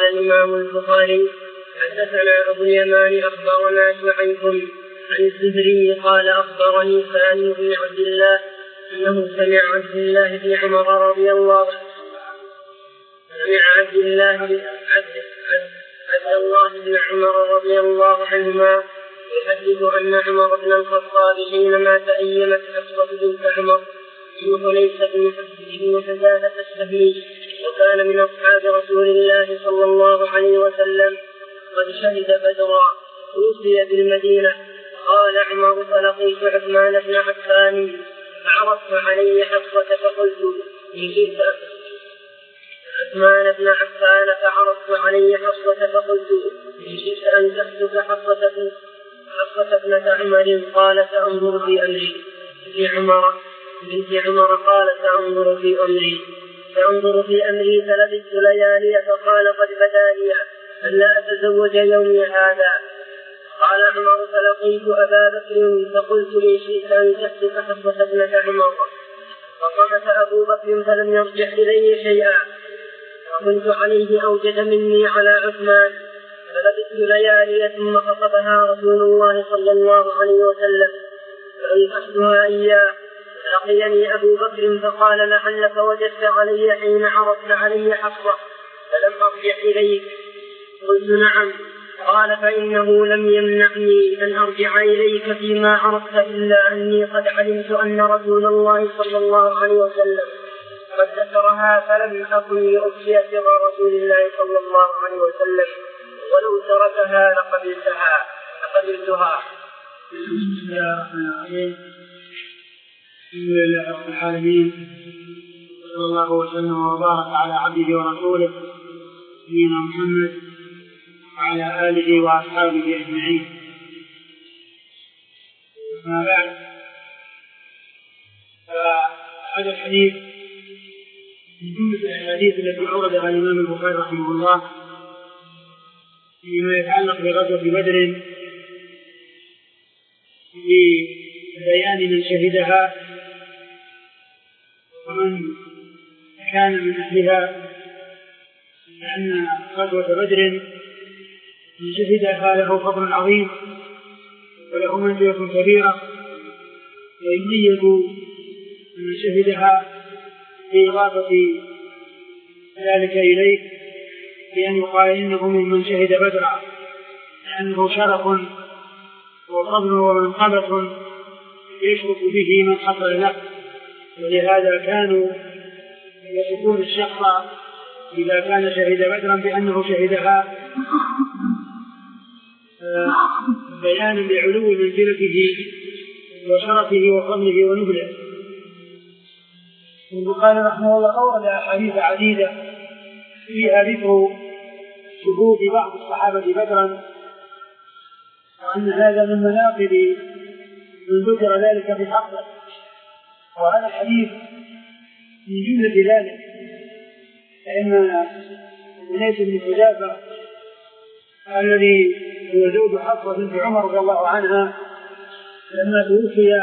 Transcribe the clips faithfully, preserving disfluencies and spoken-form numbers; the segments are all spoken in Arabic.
قال الإمام البخاري حدثنا أبو اليمان أخبرنا شعيب عن الزهري قال أخبرني سالم بن عبد الله أنه سمع عبد الله بن عمر رضي الله سمع عبد الله بن عبد الله بن عمر رضي الله عنهما يحدث أن عمر بن الخطاب حينما تأيمت حفصة بنت عمر بن حنيفة بن حذافة السهمي وكان من أصحاب رسول الله صلى الله عليه وسلم قد شهد بدرا توفي بالمدينة. قال عمر فلقيت عثمان بن عفان فعرضت عليه حفصة فقلت إن شئت عثمان بن عفان فعرضت عليه حفصة فقلت إن شئت أن تحدث حفصة حفصة ابنة عمر قال سأنظر في أمري. بنت عمر بنت عمر قال سأنظر في أمري سأنظر في أمري فلبثت ليالي فقال قد بدا لي ألا أتزوج يومي هذا. قال عمر فلقيت أبا بكر فقلت إن شئت أن تحدث حفصة ابنة عمر فصمت أبو بكر فلم يرجع إليه شيئا وكنت عليه أوجد مني على عثمان فلبثت ليالي ثم خطبها رسول الله صلى الله عليه وسلم فأنكحتها إياه. لقيني أبو بكر فقال لعلك وجدت علي حين عرضت علي حفصة فلم أرجع إليك. قلت نعم. قال فإنه لم يمنعني أن أرجع إليك فيما عرضت إلا أني قد علمت أن رسول الله صلى الله عليه وسلم قد ذكرها فلم أكن لأخفي سر رسول الله صلى الله عليه وسلم ولو تركها لقبلتها لقبلتها. بسم الله الرحمن الرحيم. الحمد لله رب العالمين صلى الله وسلم وبارك على عبده ورسوله نبينا محمد وعلى آله وأصحابه أجمعين. أما بعد فهذا الحديث من جملة الأحاديث التي أوردها الإمام البخاري رحمه الله فيما يتعلق بغزوة بدر لبيان من شهدها ومن كان من أهلها، لأن غزوة بدر من شهدها له فضل عظيم وله منزلة كبيرة، ويميز من شهدها بإضافة ذلك إليه بأن يقال إنه ممن شهد بدرا، لأنه شرف وفضل ومنقبة يشرف به من حصل له. ولهذا كانوا يصفون الشخص إذا كان شهد بدرا بأنه شهدها بيانا لعلو منزلته وشرفه وفضله ونبله. البخاري رحمه الله أورد أحاديث عديدة فيها ذكر شهود بعض الصحابة بدرا، وأن هذا من مناقب من ذكر ذلك في حقه، وهذا الحديث من جملة ذلك، فإن أنيس بن حذافة الذي هو زوج حفصة بنت عمر رضي الله عنها لما توفي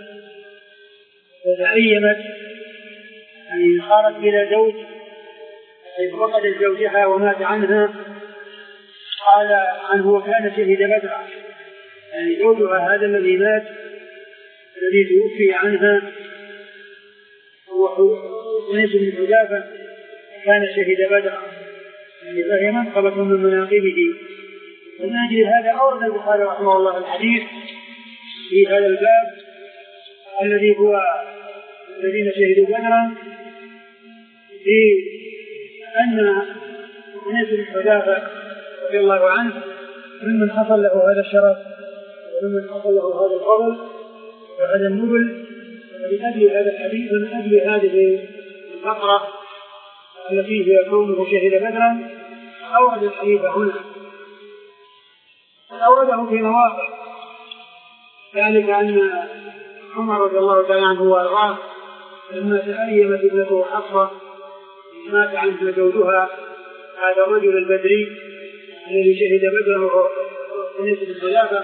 وتأيمت يعني صارت بلا زوج، أي فقدت زوجها ومات عنها، قال عنه وكان شهد بدرا، يعني زوجها هذا الذي مات الذي توفي عنها هو أنيس بن حذافة كان شهد بدرا، يعني فهي منقبة من مناقبه. ومن أجل هذا أورد البخاري رحمه الله الحديث في هذا الباب الذي هو الذين شهدوا بدرا، في أن أنيس بن حذافة رضي الله عنه ممن حصل له هذا الشرف وممن حصل له هذا الفضل وهذا النبل. ومن أجل هذا الحديث ومن أجل هذه الفقرة التي هي كونه شهد بدرا أورد الحديث هنا، أورده في مواقع، ذلك أن عمر رضي الله تعالى عنه وأرضاه لما تأيمت ابنته حفصة مات عنها زوجها هذا الرجل البدري الذي شهد بدرا وهو أنيس بن حذافة،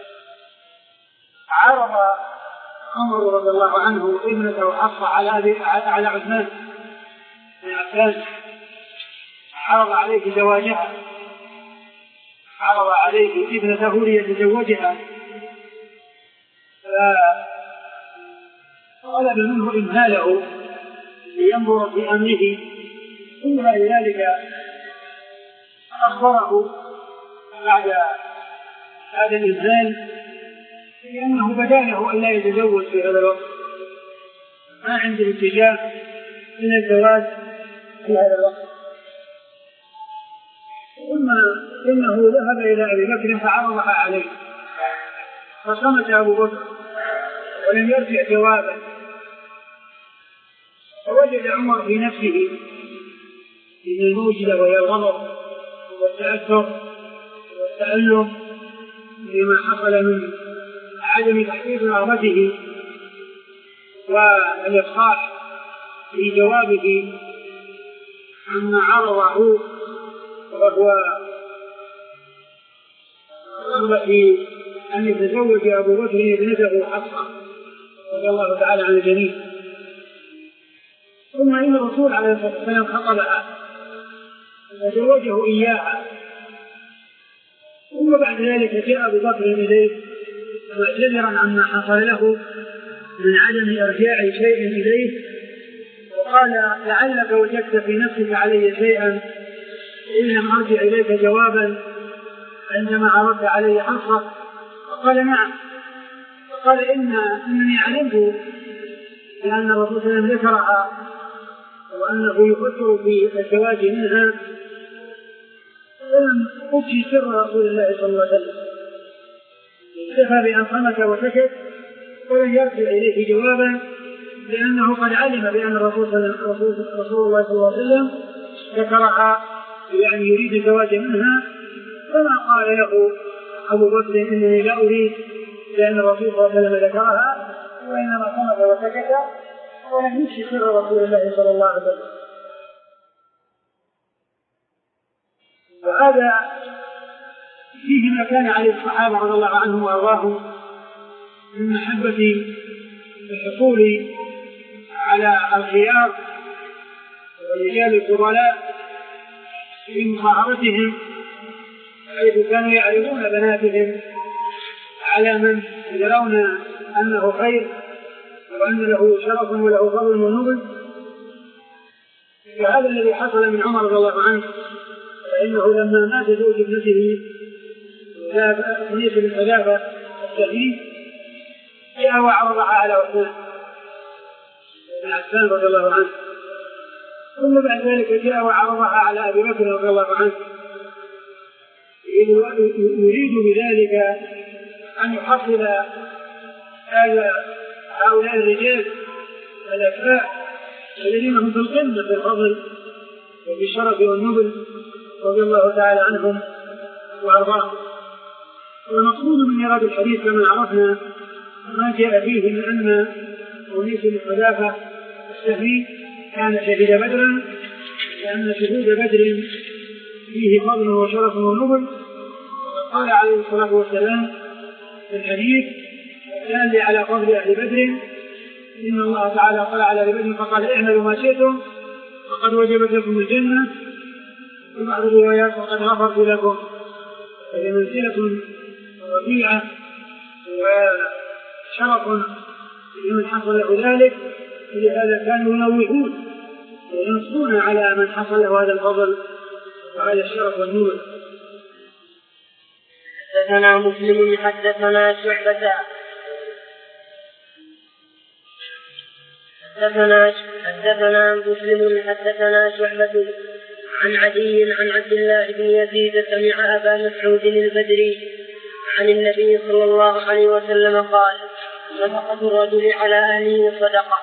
عرض عمر رضي الله عنه ابنته حفصة على على عثمان بن عفان، عرض عليه زواجها، عرض عليه ابنته ليتزوجها، فطلب منه إمهاله لينظر في أمره، ثم لذلك أخبره بعد هذا الإمهال لأنه بدا له أن لا يتزوج في هذا الوقت، ما عنده اتجاه من الزواج في هذا الوقت. ثم إنه ذهب إلى أبي بكر فعرضها عليه، فصمت أبو بكر ولم يرجع جوابا، فوجد عمر في نفسه من الموجلة وهي الغضب والتأثر والتألم لما حصل من عدم تحقيق رغبته والإفصاح في جوابه عما عرضه، وهو رغب في أن يتزوج أبو بكر ابنته حفصة رضي الله تعالى عن الجميع. ثم إن الرسول عليه الصلاة والسلام خطبها وزوجه إياها، ثم بعد ذلك جاء أبو بكر إليه معتذرا عما حصل له من عدم إرجاع شيء إليه، وقال لعلك وجدت في نفسك علي شيئا إن لم أرجع إليك جوابا عندما عرضت علي حفصة. فقال نعم. فقال إن إنني علمت بأن الرسول صلى الله عليه وسلم ذكرها وأنه يفكر في الزواج منها، ولم أفشي سر رسول الله صلى الله عليه وسلم، اكتفى بأن صمت وسكت ولم يرجع إليه جوابا، لأنه قد علم بأن الرسول رسول الله صلى الله عليه وسلم ذكرها يعني يريد الزواج منها. فما قال له أبو بكر إنني لا أريد لأن الرسول صلى الله عليه وسلم ذكرها، وإنما صمت وسكت ولم يفشي سر رسول الله صلى الله عليه وسلم. وهذا فيه ما كان عليه الصحابة رضي الله عنهم وأرضاهم من محبة الحصول على الخيار والرجال الفضلاء في مصاحبتهم، حيث كانوا يعرضون بناتهم على من يرون أنه خير وأن له شرف وله فضل ونبل. فهذا الذي حصل من عمر رضي الله عنه، فإنه لما مات زوج ابنته أنيس بن حذافة الشهيد جاء وعرضها على عثمان بن عفان رضي الله عنه، ثم بعد ذلك جاء وعرضها على أبي بكر رضي الله عنه، يريد بذلك أن يحصل هؤلاء الرجال الأكفاء الذين هم في القمة في الفضل وفي الشرف والنبل رضي الله تعالى عنهم وأرضاهم. والمقصود من إيراد الحديث كما عرفنا ما جاء فيه من أن أنيس بن حذافة السهمي كان شهيد بدرا، لأن شهود بدر فيه فضل وشرف ونبل. قال عليه الصلاة والسلام في الحديث دال على فضل أهل بدر إن الله تعالى قال على أهل بدر فقال اعملوا ما شئتم فقد وجبت لكم الجنة، في بعض الروايات فقد غفرت لكم. فهي منزلة رفيعة وشرف لمن حصل له ذلك، ولهذا كانوا ينوهون وينصون على من حصل له هذا الفضل وهذا الشرف والنور. حدثنا مسلم حدثنا شعبة حدثنا حدثنا مسلم حدثنا شعبة عن عدي عن عبد الله بن يزيد سمع أبا مسعود البدري عن النبي صلى الله عليه وسلم قال نفقة الرجل على أهله صدقة.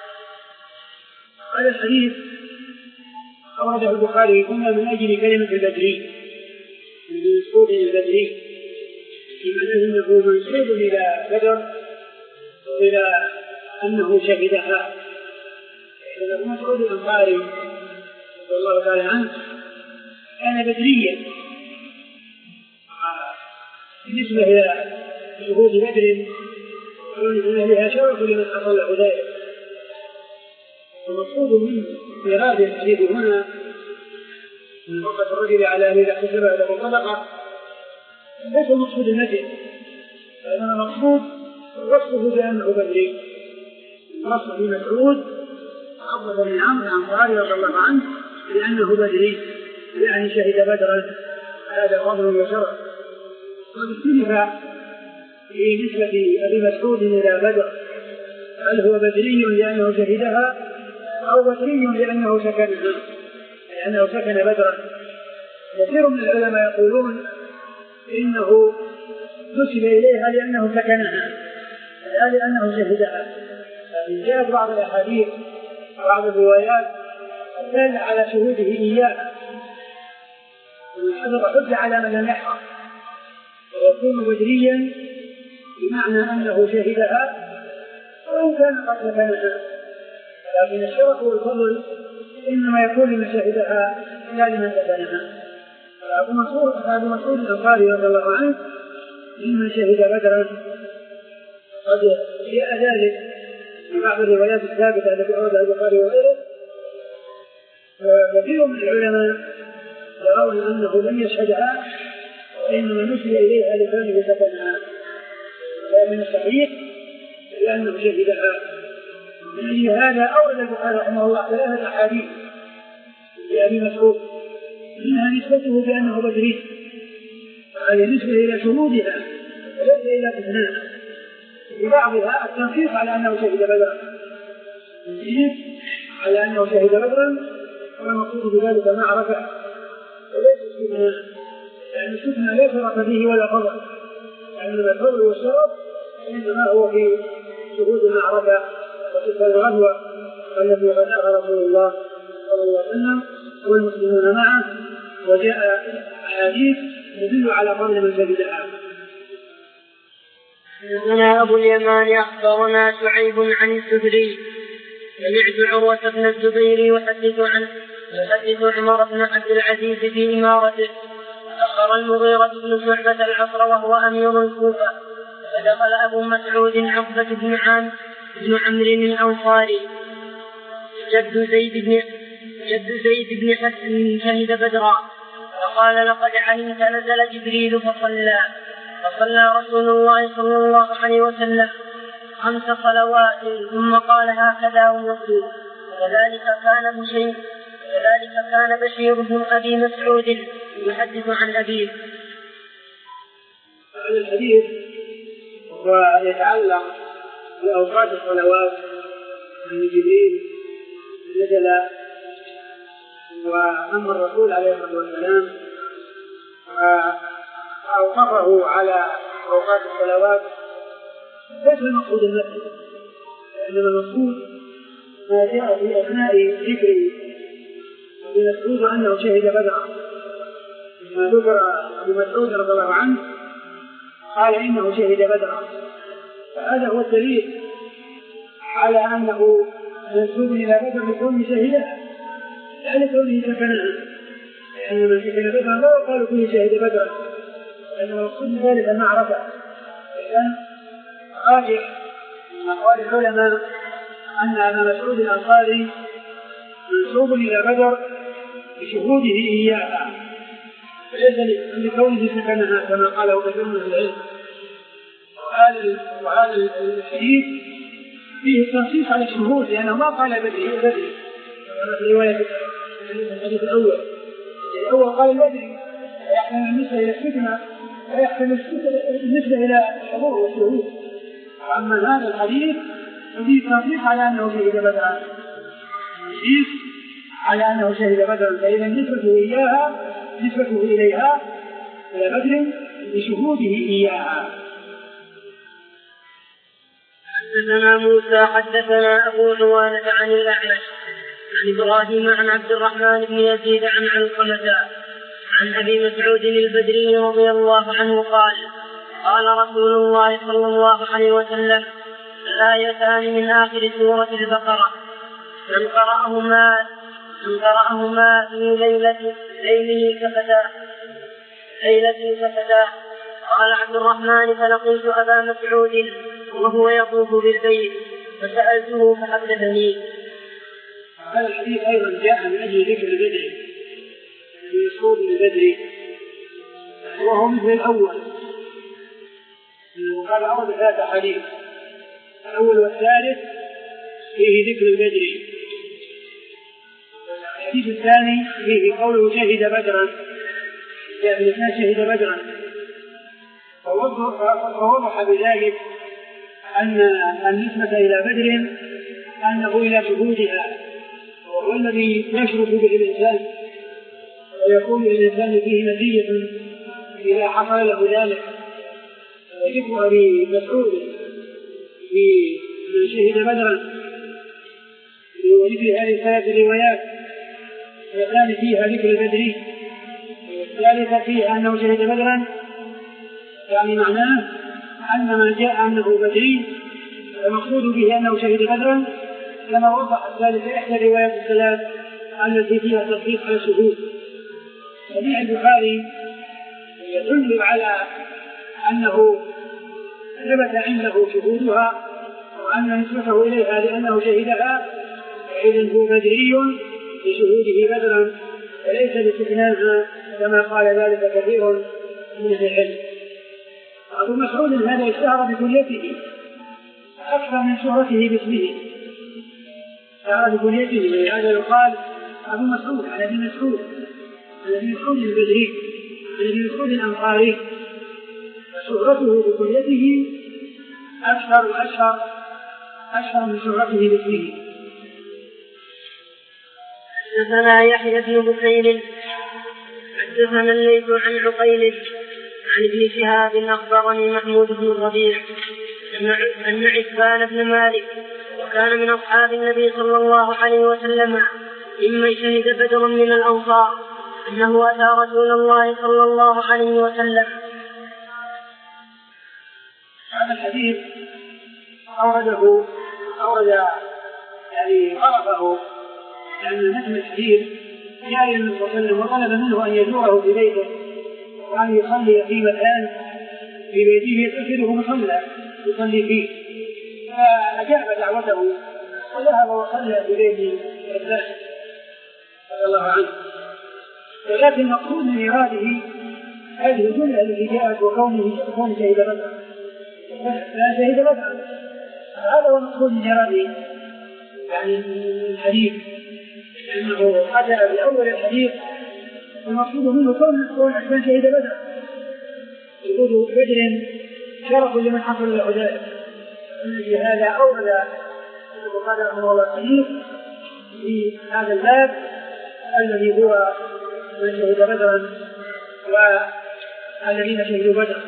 هذا الحديث أورده البخاري هنا من أجل كلمة البدري، من منسوب البدري، بمعنى أنه منسوب إلى بدر إلى أنه شهدها. ابن مسعود الأنصاري رضي الله تعالى عنه كان بدريا، بالنسبة إلى شهود بدر وأن لها شرف لمن حصل له ذلك. المقصود من إيراد الحديث هنا من وقت الرجل على أن إذا احتسب له صدقة ليس المقصود النجم، لأن المقصود وصفه بأنه بدري. وصف ابن مسعود عبد بن عمرو الأنصاري رضي الله عنه لأنه بدري، يعني شهد بدرا، هذا فضل وشرف. وقد اختلف في نسبة أبي مسعود إلى بدر، هل هو بدري لأنه شهدها أو بدري لأنه سكنها، لأنه سكن بدرا. كثير من العلماء يقولون إنه نسب إليها لأنه سكنها لا لأنه شهدها، لكن جاءت بعض الأحاديث وبعض الروايات دل على شهوده إياها، والحفظ حج على من لم يحفظ، ويكون بدريا بمعنى أنه شهدها وإن كان قد سكنها، لكن الشرف والفضل إنما يكون لمن شهدها لا لمن سكنها. أبو مسعود الأنصاري رضي الله عنه ممن شهد بدرا، قد جاء ذلك في بعض الروايات الثابتة التي أوردها البخاري وغيره. وكثير من العلماء يرون أنه لم يشهدها وإنما نسب إليها لكونه سكنها، ومن الصحيح لأنه شهدها. من أجل هذا أورد البخاري رحمه الله ثلاثة أحاديث لأبي مسعود، منها نسبته بأنه بدري، هذه نسبة إلى شهودها وليس إلى استثناء. في بعضها التنصيص على أنه شهد بدرا، التنصيص على أنه شهد بدرا والمقصود بذلك معركة وليس استثناء، لأن الاستثناء لا شرف فيه ولا فضل، لأن الفضل والشرف إنما هو في شهود المعركة وتلك الغزوة التي غزاها رسول الله صلى الله عليه وسلم والمسلمون معه، وجاء أحاديث تدل على فضل من شهدها. حدثنا أبو اليمان أخبرنا شعيب عن الزهري سمعت عروة بن الزبير يحدث عنه يحدث عمر بن عبد العزيز في إمارته، أخر المغيرة بن شعبة العصر وهو أمير الكوفة، فدخل أبو مسعود عقبة بن عام بن عمرو الأنصاري جد زيد بن جد زيد بن حسن شهد بدرا، فقال لقد علمت نزل جبريل فصلى فصلى رسول الله صلى الله عليه وسلم خمس صلوات ثم قال هكذا ويقول. وذلك كان بشير وذلك كان بشير بن أبي مسعود يحدث عن أبيه. هذا الحديث ويتعلق بأوقات الصلوات من جبريل نزل وأما الرسول عليه الصلاة والسلام فأوقفه على أوقات الصلوات، ليس المقصود المسجد، إنما المقصود ما جاء في أثناء ذكر ابن مسعود أنه شهد بدرا. لما ذكر أبو مسعود رضي الله عنه قال إنه شهد بدرا، فهذا هو الدليل على أنه منسوب إلى بدر لكونه شهدها لا لكونه سكنها، لأن من سكن بدرا لا يقال فيه شهد بدرا، لأن المقصود ذلك المعركة. إذن راجح من أقوال العلماء أن أبا مسعود الأنصاري منسوب إلى بدر بشهوده إياها وليس لكونه سكنها كما قاله كثير من العلم. وهذا الحديث فيه التنصيص على الشهود، لأنه ما قال بدري بدري في رواية الحديث الأول. الأول قال بدري يحتمل النسبة إلى الفتنة ويحتمل النسبة إلى الحضور والشهود، وأما هذا الحديث فيه تنصيص على أنه شهد بدرا، تنصيص على أنه شهد بدرا، فإذا نسبته إياها نسبته إليها إلى بدر بشهوده إياها. حدثنا موسى حدثنا أبو عوانة عن الأعمش عن إبراهيم عن عبد الرحمن بن يزيد عن علقمة عن أبي مسعود البدري رضي الله عنه قال قال رسول الله صلى الله عليه وسلم الآيتان من آخر سورة البقرة من قرأهما من قرأهما في ليلة ليله كفتاه ليلة كفتاه. قال عبد الرحمن فلقيت أبا مسعود وهو يطوف بالبيت فسألته فحدثني. هذا الحديث أيضا جاء من أجل ذكر البدر، البدر وهو مثل الأول. قال أول ثلاثة حديث، الأول والثالث فيه ذكر البدر. الحديث الثاني فيه قوله شهد بدرا، يعني الاثنان شهد بدرا، فوضح بذلك أن النسبة إلى بدر أنه إلى شهودها، وهو الذي يشرف به الإنسان ويكون للإنسان فيه مزية إذا حصل له ذلك. وذكر أبي مسعود في من شهد بدرا وذكر هذه الثلاث الروايات، والثاني فيها ذكر البدري، والثالثة فيها أنه شهد بدرا، يعني معناه أن من جاء أنه بدري المقصود به أنه شهد بدرا، كما وضح الثالث إحدى الروايات الثلاث التي فيها تصديق على الشهود. صحيح البخاري يدل على أنه ثبت عنده شهودها وأن نسبته إليها لأنه شهدها، إذن هو بدري لشهوده بدرا وليس باستثنائها كما قال ذلك كثير من أهل العلم. أبو مسعود هذا اشتهر بكليته أكثر من شهرته باسمه، اشتهر بكليته، ولهذا يقال أبو مسعود على ابن مسعود، على ابن مسعود البدري، على ابن مسعود الأنصاري، فشهرته بكليته أكثر وأشهر أشهر من شهرته باسمه. حدثنا يحيى بن بكير حدثنا الليث عن عقيل عن ابن شهاب أخبرني محمود بن الربيع أن عتبان بن مالك وكان من أصحاب النبي صلى الله عليه وسلم ممن شهد بدرا من الأنصار أنه أتى رسول الله صلى الله عليه وسلم. هذا الحديث أورده أورد يعني غرفه لأن نجم الحديث جاء إلى النبي صلى الله عليه وسلم وطلب منه أن يزوره في بيته وأن يصلي في مكان في بيته يتخذه مصلى يصلي فيه، فأجاب دعوته وذهب وصلى في بيت عتبان رضي الله عنه. ولكن مقصود من إراده هذه الجملة التي جاءت وكونه كون شهد بدرا، لا شهد بدرا، هذا هو مقصود من إراده يعني الحديث، أنه أتى بأول الحديث المقصود منه كون عتبان شهد بدرا، شهود بدر شرف لمن حصل له ذلك. هذا أورد البخاري رحمه الله الحديث في هذا الباب الذي هو من شهد بدرا والذين شهدوا بدرا.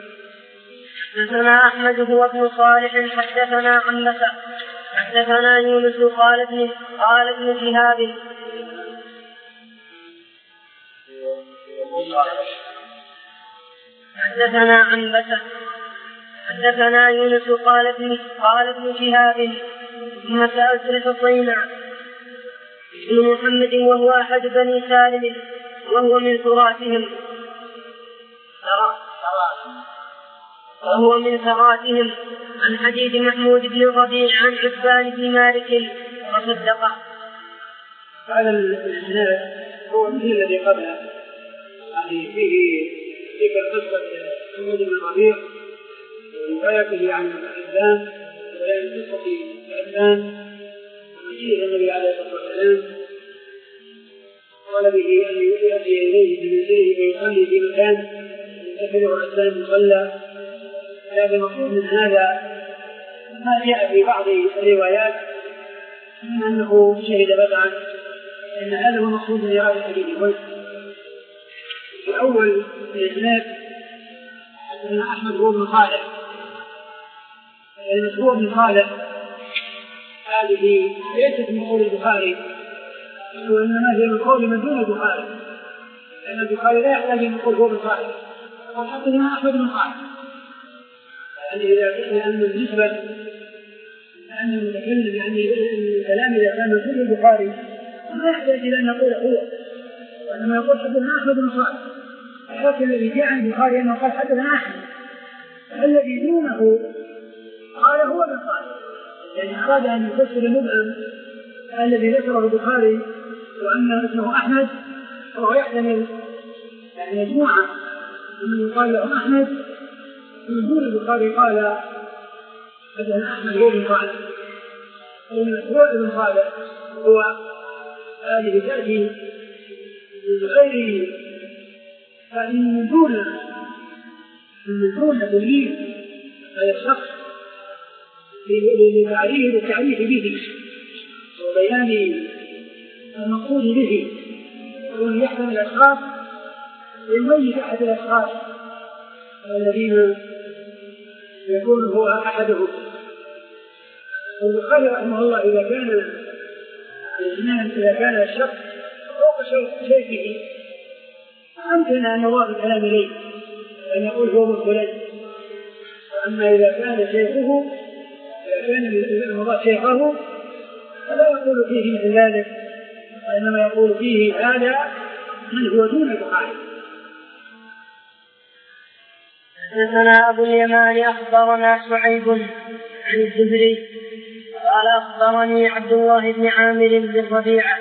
حدثنا أحمد هو ابن صالح حدثنا عنبسة حدثنا يونس قال ابن قال ابن شهاب حدثنا عنبسة حدثنا يونس قال ابن قال ابن شهاب ثم سألت الحصين بن محمد وهو أحد بني سالم وهو من تراثهم وهو من ثراتهم عن حديث محمود بن الربيع عن عتبان بن مالك وصدقه. هذا الإسناد هو مثل الذي قبله، يعني فيه ذكر قصة محمود بن الربيع وروايته عن عتبان وبيان قصة عتبان ومجيء النبي عليه الصلاة والسلام قال به أن يؤتي إليه بمنزله ويصلي في مكان يتخذه عتبان مصلى. هذا المقصود من هذا ما جاء في بعض الروايات من أنه شهد بدرا، إن هذا هو المقصود من إرادة الحديث. في أول الإسناد أن أحمد هو بن صالح، المشهور بن صالح هذه ليست من قول البخاري وإنما هي من قول من دون البخاري، لأن البخاري لا يحتاج أن يقول هو بن صالح وحتى هنا أحمد بن صالح. يعني إذا قلنا أن النسبة أن المتكلم يعني الكلام إذا كان من كل البخاري ما يحتاج إلى أن نقول هو، وإنما يقول حدثنا أحمد بن صالح. لكن الذي جاء عن البخاري أنه قال حدثنا أحمد، الذي دونه قال هو بن صالح، يعني أراد أن يفسر المبهم الذي ذكره البخاري وأن اسمه أحمد، وهو يحتمل مجموعة من يقال له أحمد من دون البخاري قال حدثنا أحمد هو بن خالد، هو ابن خالد هو هذه تأتي من غير من دون من دون تمييز هذا الشخص لتعريف التعريف به وبيان المقصود به، وأن يحمل الأشخاص يميز أحد الأشخاص الذين يكون هو أحدهم. والبخاري رحمه الله إذا كان الإنسان إذا كان الشخص فوق شيخه أمكن أن يضاف الكلام إليه أن يقول هو مثلا، أما إذا كان شيخه إذا كان المضاف شيخه فلا يقول فيه مثل ذلك، وإنما يقول فيه هذا من هو دون البخاري. حدثنا أبو اليمان أخبرنا شعيب عن الزهري قال أخبرني عبد الله بن عامر بن ربيعة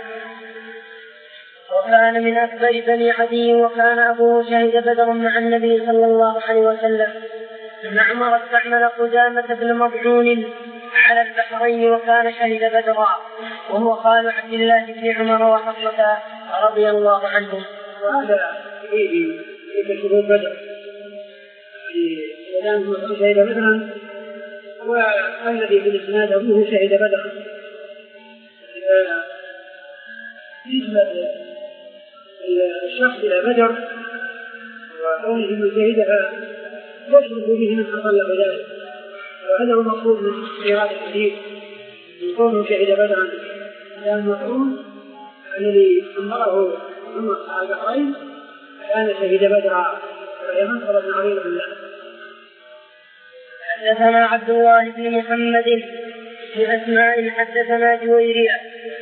وكان من أكبر بني عدي وكان أبوه شهد بدرا مع النبي صلى الله عليه وسلم أن عمر استعمل قدامة بن مضعون على البحرين وكان شهد بدرا وهو خال عبد الله بن عمر وحفصة رضي الله عنهم. وهذا فيه في شهود بدر ولم شهد بدرا والذي في الإسناد أبوه شهد بدرا. نسبة الشخص إلى بدر وكونه من شهدها يشرك به من حصل بذلك، وهذا هو المقصود من سيرات الحديث يكون شهد بدرا، لأن المفهوم الذي أمره عمر على البحرين كان شهد بدرا وهي منصبة عظيمة لله. حدثنا عبد الله بن محمد بأسماء حدثنا جويرية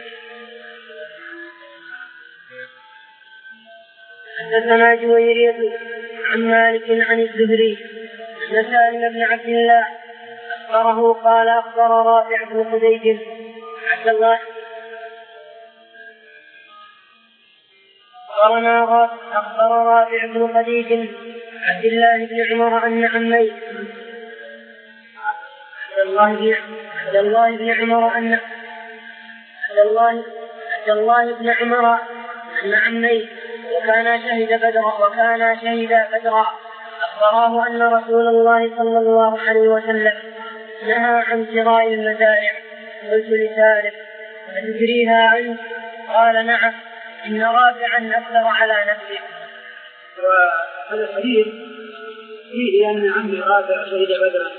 حدثنا جويرية عن مالك عن الزهري أن سالم بن عبد الله أخبره قال أخبر رافع بن خديج عبد الله أخبرنا أخبر رافع بن خديج عبد الله بن عمر أن عمي عبد الله بن عمر أن عبد الله عبد الله بن عمر أن عمي وكان شهد بدرا وكان شهد بدرا أخبراه أن رسول الله صلى الله عليه وسلم نهى عن شراء المزارع. قلت لسالم أتدريها عنه؟ قال نعم إن رافعا أكثر على نفسه. وهذا الحديث فيه أن عمي رافع شهد بدرا،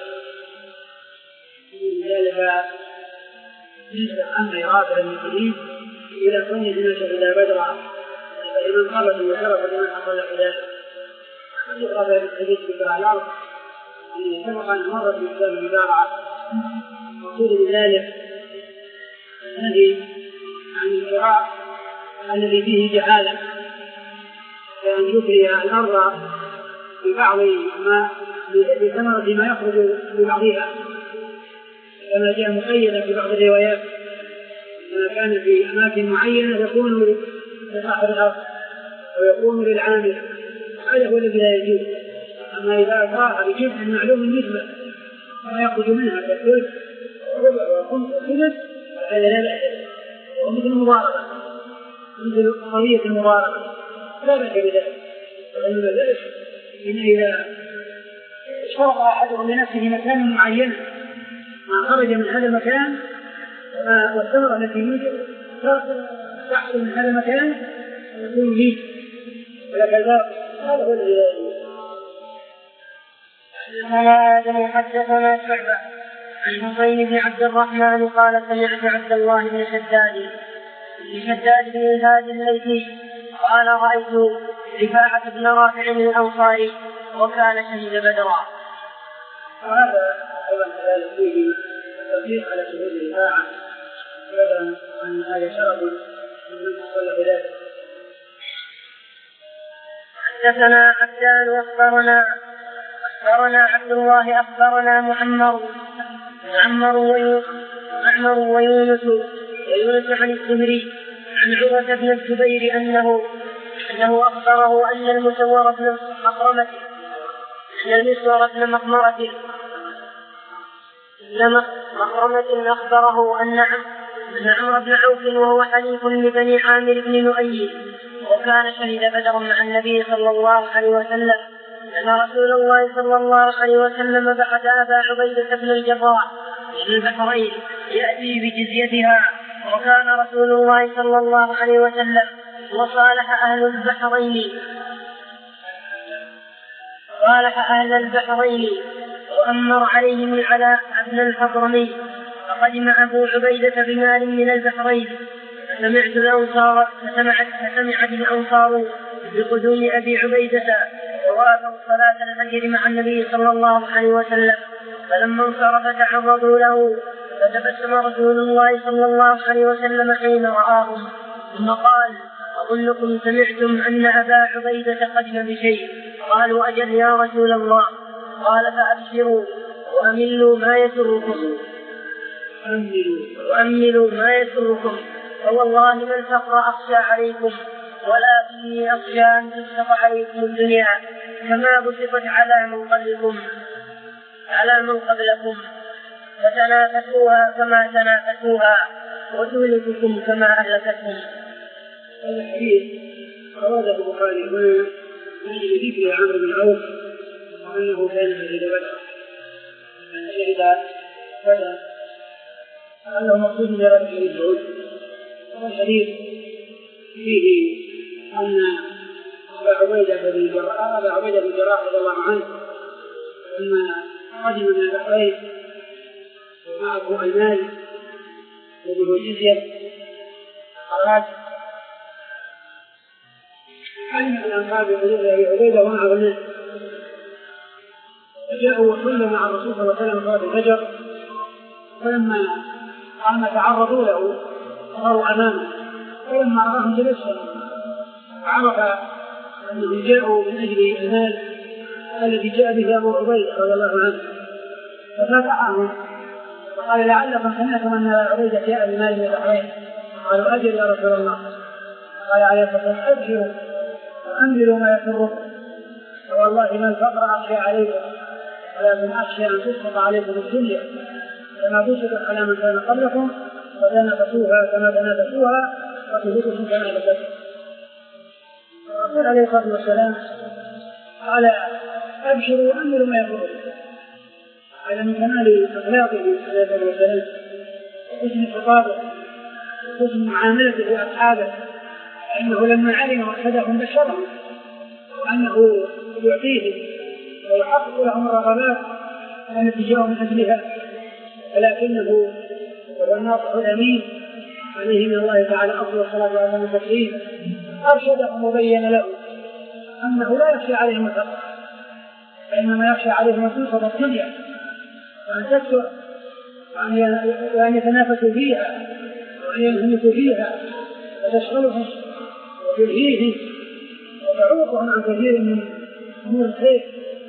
ذلك نسبة عمي رافع من الحديث إلى كونه من شهد بدرا، فإذا قالت وشرف لمن حصل خلافه يقرأ بين الحديث بكرة الأرض أن سبق أن مرت بكتاب المزارعة مقصود بذلك النهي عن الشراء الذي فيه جهالة، كأن يكره الأرض ببعض ما بثمرة ما يخرج ببعضها كما جاء مقيدا في بعض الروايات، كما كان في أماكن معينة يكون لصاحب الأرض ويكون للعامل، هذا هو الذي لا يجوز. أما إذا صار بجزء معلوم النسبة ما يخرج منها كالثلث وربع وخمس وثلث هذا لا بأس، ومثل المضاربة مثل قضية المضاربة لا بأس بذلك، لأن ذلك إن إذا اشترط أحدهم لنفسه مكان معين ما خرج من هذا المكان والثمرة التي يوجد تحصل من هذا المكان يكون لي ولكذا هذا هو الذي حدثنا آدم حدثنا شعبة عن حسين بن عبد الرحمن قال سمعت عبد الله بن شداد بن شداد بن الهادي الليثي قال رأيت رفاعة بن رافع الأنصاري وكان شهد بدرا. وهذا أيضا كذلك فيه تطبيق على شهود رفاعة بدرا أن هذا شرف من حصل بذلك. حدثنا عبدان واخبرنا أخبرنا عبد الله أخبرنا معمر معمر ويونس معمر ويونس ويونس عن الزهري عن عروة بن الزبير أنه أنه أخبره أن المسور بن مخرمة أن المسور بن مخمرة مخرمة أخبره أن عمرو بن عوف وهو حليف لبني عامر بن لؤي وكان شهد بدر مع النبي صلى الله عليه وسلم أن رسول الله صلى الله عليه وسلم بعث أبا عبيدة بن الجراح من البحرين يأتي بجزيتها، وكان رسول الله صلى الله عليه وسلم وصالح أهل البحرين صالح أهل البحرين وأمر عليهم العلاء بن الحضرمي، فقدم أبو عبيدة بمال من البحرين، فسمعت الأنصار فسمعت, فسمعت الأنصار بقدوم أبي عبيدة ووافوا صلاة الفجر مع النبي صلى الله عليه وسلم، فلما انصرف تعرضوا له فتبسم رسول الله صلى الله عليه وسلم حين رآهم ثم قال: أظنكم سمعتم أن أبا عبيدة قدم بشيء؟ قالوا: أجل يا رسول الله. قال: فأبشروا وأملوا ما يسركم وأملوا ما يسركم فوالله ما الفقر أخشى عليكم ولكني أخشى أن تبسط عليكم الدنيا كما بسطت على من قبلكم على من قبلكم فتنافسوها كما تنافسوها وتهلككم كما أهلكتكم. الحديث أراده البخاري هنا من ذكر عمرو بن عوف وأنه كان شهد بدر شهد بدر أنه مقصود برد الجهود. والحديث فيه أن أبا عبيدة بن الجراح أبا عبيدة بن الجراح رضي الله عنه لما قدم من البحرين ومعه المال وله جزية أراد علم الأنصار بحدود أبي عبيدة ومعه الناس، فجاءوا وصلوا مع الرسول صلى الله عليه وسلم صلاة الفجر، فلما قام تعرضوا له صاروا أمامه، فلما رآهم جلسوا عرف أنهم جاءوا من أجل المال الذي جاء به أبو عبيدة رضي الله عنه، ففتحهم وقال: لعلكم سمعتم أن عبيدة جاء بمال من البحرين؟ قالوا: أجل يا رسول الله. قال عليه الصلاة والسلام: أبشروا وأنزلوا ما يسركم فوالله ما الفقر أخشى عليكم ولكن أخشى أن تسقط عليكم الدنيا كما بسطت على من كان قبلكم فتنافسوها كما تنافسوها وتهلككم كما أهلكتكم. الرسول عليه الصلاة والسلام قال: أبشروا وأنزلوا ما يسركم. على من كمال أخلاقه عليه الصلاة والسلام وحسن خطابه وحسن معاملته لأصحابه، أنه لما علم وحدهم بشرهم وأنه يعطيهم ويحقق لهم الرغبات التي جاءوا من أجلها، ولكنه هو الناصح الأمين عليه من الله تعالى أفضل الصلاة وأتم التسليم، أرشدهم وبين له أنه لا يخشى عليهم الفقر، وإنما يخشى عليهم أن تنصب الدنيا وأن تكثر وأن يتنافسوا فيها وأن ينهمكوا فيها وتشغلهم وتلهيهم وتعوقهم عن كثير من أمور الخير،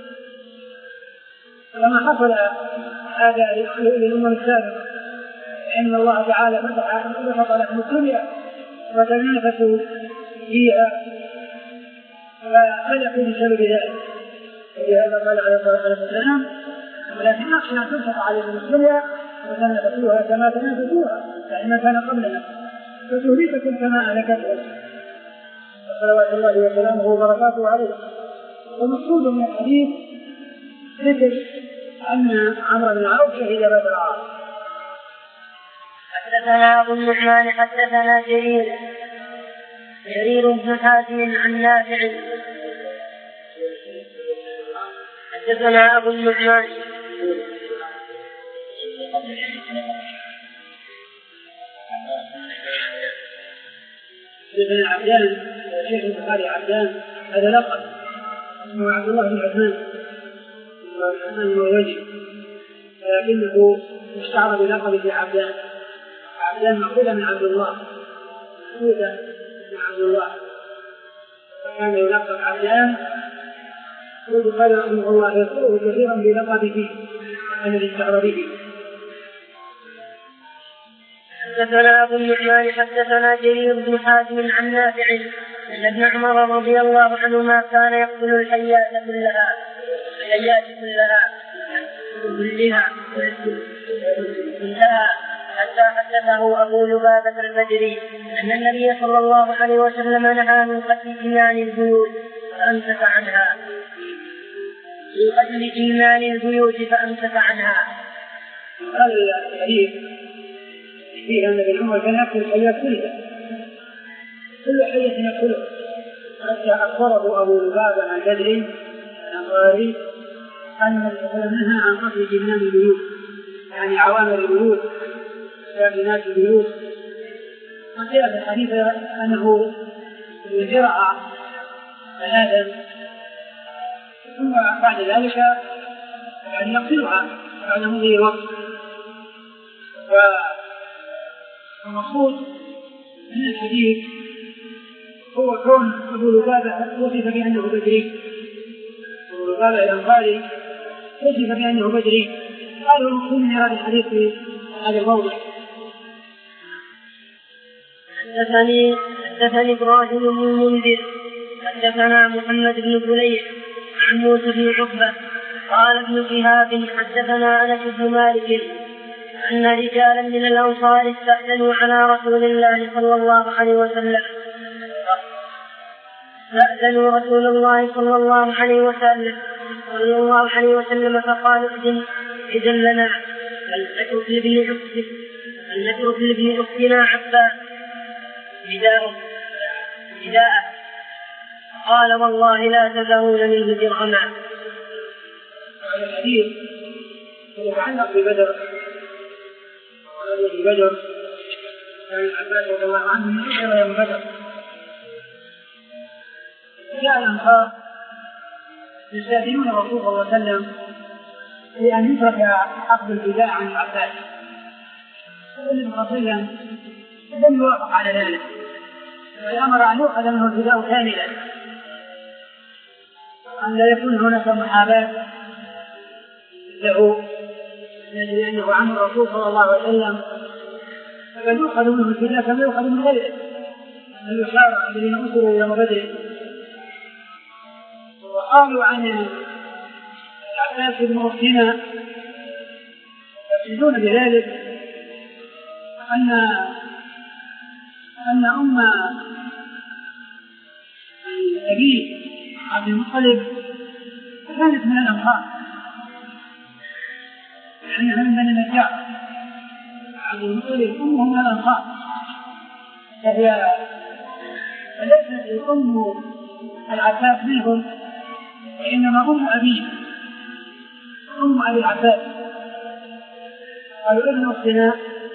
كما حصل هذا للأمم السابقة، لأن الله تعالى فتح لهم الدنيا وتنافسوا فيها فهلكوا بسبب ذلك. ولهذا قال عليه الصلاة والسلام: ولكن أخشى أن تنفق عليكم الدنيا وتنافسوها كما تنافسوها يعني ما كان قبلنا فتهلككم كما أهلكتهم. صلوات الله وسلامه وبركاته عليه. ومقصود من الحديث ذكر أن عمرو بن عوف شهد بدر. حدثنا أبو النعمان حدثنا جرير جرير بن حازم عن نافع حدثنا أبو النعمان ابن عبدان شيخ البخاري عبدان هذا لقب اسمه عبد الله بن عثمان وعثمان الوجه، لكنه اشتهر بلقب في عبدان. عبدان مأخوذة من عبد الله مأخوذة من عبد الله فكان يلقب عبدان، والبخاري رحمه الله يذكره كثيرا بلقبه الذي اشتهر به. حدثنا أبو النعمان حدثنا جرير بن حازم عن نافع أن ابن عمر رضي الله عنهما كان يقتل الحيات كلها الحيات كلها كلها كلها حتى حدثه أبو لبابة البجري أن النبي صلى الله عليه وسلم نهى من قتل جنان البيوت فأمسك عنها في قتل جنان البيوت فأمسك عنها. هذا الحديث فيه أن ابن عمر كان يأكل الحيات كلها كل حية يأكلها حتى أخبره أبو لبابة البجري الأنصاري أن الرسول نهى عن قتل جنان البيوت يعني عوامر البيوت جنات البيوت. وجاء في الحديث أنه زرع آدم ثم بعد ذلك يعني يقتلها بعد مضي الوقت. والمقصود من الحديث هو كون أبو لبابة وصف بأنه بدري أبو لبابة الأنصاري وصف بأنه بدري. هذا هو المقصود من هذا الحديث في هذا الموضع. حدثني حدثني إبراهيم بن المنذر حدثنا محمد بن فليح عن موسى بن عقبة قال ابن شهاب حدثنا أنس بن مالك أن رجالا من الأنصار استأذنوا على رسول الله صلى الله عليه وسلم استأذنوا رسول الله صلى الله عليه وسلم صلى الله عليه وسلم فقال إذن إذن لنا بل نترك لابن أختنا بل نترك لابن أختنا عباس بداءه بداءه قال والله لا تذرون منه درهما. هذا الحديث يتعلق ببدر بدر كان عباس رضي الله عنه من أشهر يوم بدر. جاء الأنصار يستأذنون الرسول صلى الله عليه وسلم لأن يترك عقد الفداء عن العباس. النبي صلى الله عليه وسلم لم يوافق على ذلك فأمر أن يؤخذ منه الفداء كاملا أن لا يكون هناك محاباة له لأنه عن الرسول صلى الله عليه وسلم فقد يؤخذ منه الفداء كما يؤخذ من غيره من الأسارى الذين أسروا يوم بدر. وقالوا عن العباس بن أختنا يقصدون بذلك أن أن أم أبيه عبد المطلب كانت من الأنصار يعني من بني النجار. عبد المطلب أمه من الأنصار فهي فليست أم العباس منهم وإنما أم أبيه أم أبي العباس. قالوا ابن أختنا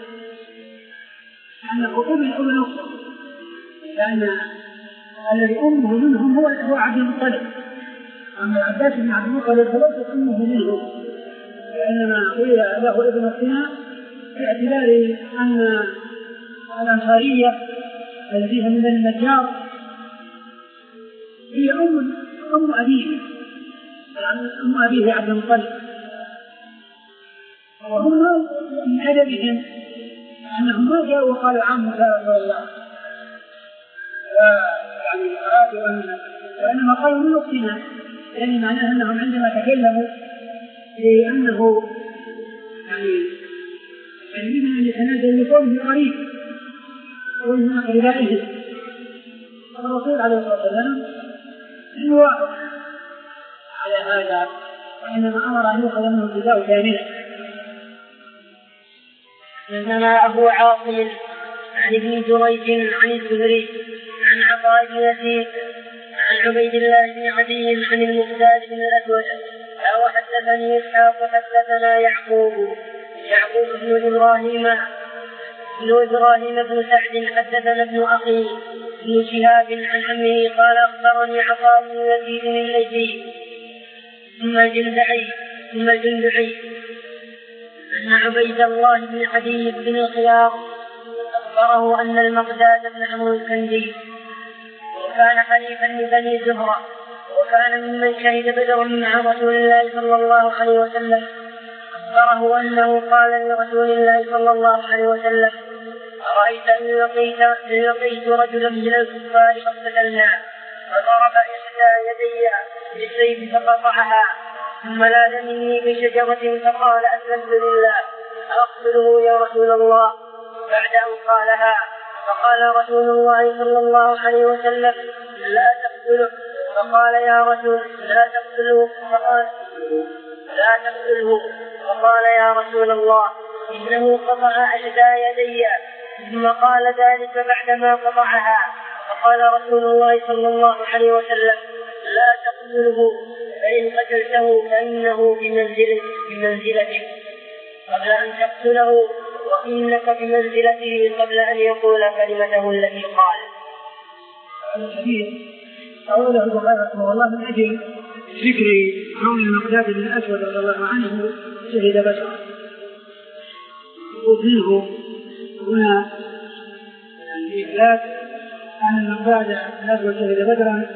أنه ابن ابن أخته لأن الذي أمه منهم هو هو عبد المطلب. أما العباس بن عبد المطلب فليست أمه منه وإنما قيل له ابن أختنا باعتبار أن الأنصارية التي هي من بني النجار هي أم أم أبيه أم أبيه عبد المطلب. وهم من أدبهم أنهم ما جاءوا وقالوا عمه يا رسول الله يعني أرادوا أن وإنما قالوا من أختنا يعني معناه أنهم عندما تكلموا لأنه يعني يريدون أن يتنازل لقوله قريب ومن أقربائهم. الرسول عليه الصلاة والسلام يوافق على هذا وإنما أمر أن يؤخذ منه الفداء كاملا. حدثنا أبو عاصم عن ابن جريج عن الزهري عن عطاء بن يزيد عن عبيد الله بن عدي عن المقداد بن الأسود قال حدثني إسحاق حدثنا يعقوب يعقوب بن إبراهيم بن إبراهيم بن سعد حدثنا ابن أخي بن شهاب عن عمه قال أخبرني عطاء بن يزيد من ليثي ثم الجندعي ثم الجندعي أن عبيد الله بن عدي بن الخيار أخبره أن المقداد بن عمرو الكندي وكان حليفا لبني زهرة وكان ممن شهد بدرا مع رسول الله صلى الله عليه وسلم أخبره أنه قال لرسول الله صلى الله عليه وسلم أرأيت إن لقيت, إن لقيت رجلا من الكفار فاقتتلناه فضرب إحدى يدي بالسيف فقطعها ثم لاذ مني بشجرة فقال أسلمت لله أقتله يا رسول الله بعد أن قالها. فقال رسول الله صلى الله عليه وسلم لا تقتله. فقال يا رسول لا تقتله. فقال لا تقتله. فقال يا رسول الله إنه قطع إحدى يدي. ثم قال ذلك بعدما قطعها. فقال رسول الله صلى الله عليه وسلم لا تقتله فإن قتلته فإنه بمنزلة بمنزلتك قبل أن تقتله وإنك بمنزلته قبل أن يقول كلمته التي قال. الحديث أوله البخاري رحمه الله من أجل ذكر كون المقداد بن الأسود رضي الله عنه شهد بدرا، ومنه هنا الإثبات أن المقداد بن الأسود شهد بدرا،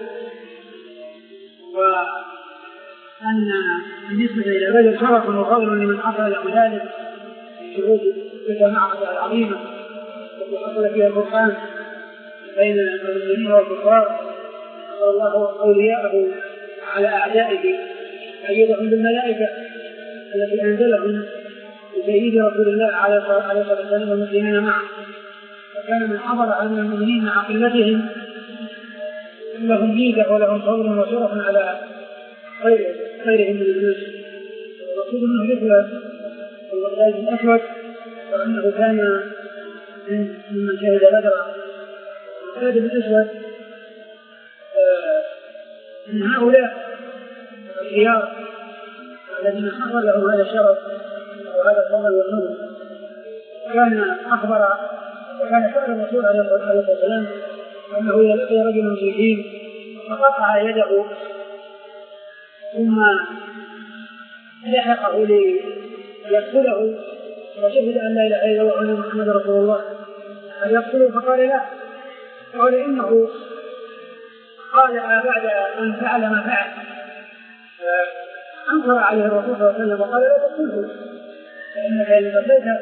وأن بالنسبة إلى بدر شرف وفضل لمن حصل له ذلك في شهود تلك المعركة العظيمة التي حصل فيها الفرقان بين المسلمين والكفار، والله أولياءه على أعدائه أيدهم بالملائكة التي أنزلهم بسيد رسول الله عليه الصلاة والسلام والمسلمين معه. وكان من حضر على المؤمنين مع قلتهم لهم ميزة ولهم فضل وشرف على غيرهم من الناس. الرسول منه ذكر المقداد بن الأسود وأنه كان ممن شهد بدرا. المقداد بن الأسود من هؤلاء الخيار الذين حصل لهم هذا الشرف وهذا الفضل والنور. كان أخبر وكان فعل الرسول عليه الصلاة والسلام أنه إذا لقي رجل مشركين فقطع يده ثم لحقه ليقتله وشهد أن لا إله إلا الله وأن محمد رسول الله أن يقتله، فقال لا، قال إنه قال بعد أن فعل ما فعل أنكر عليه الرسول صلى الله عليه وسلم وقال لا تقتله فإنك إن قتلته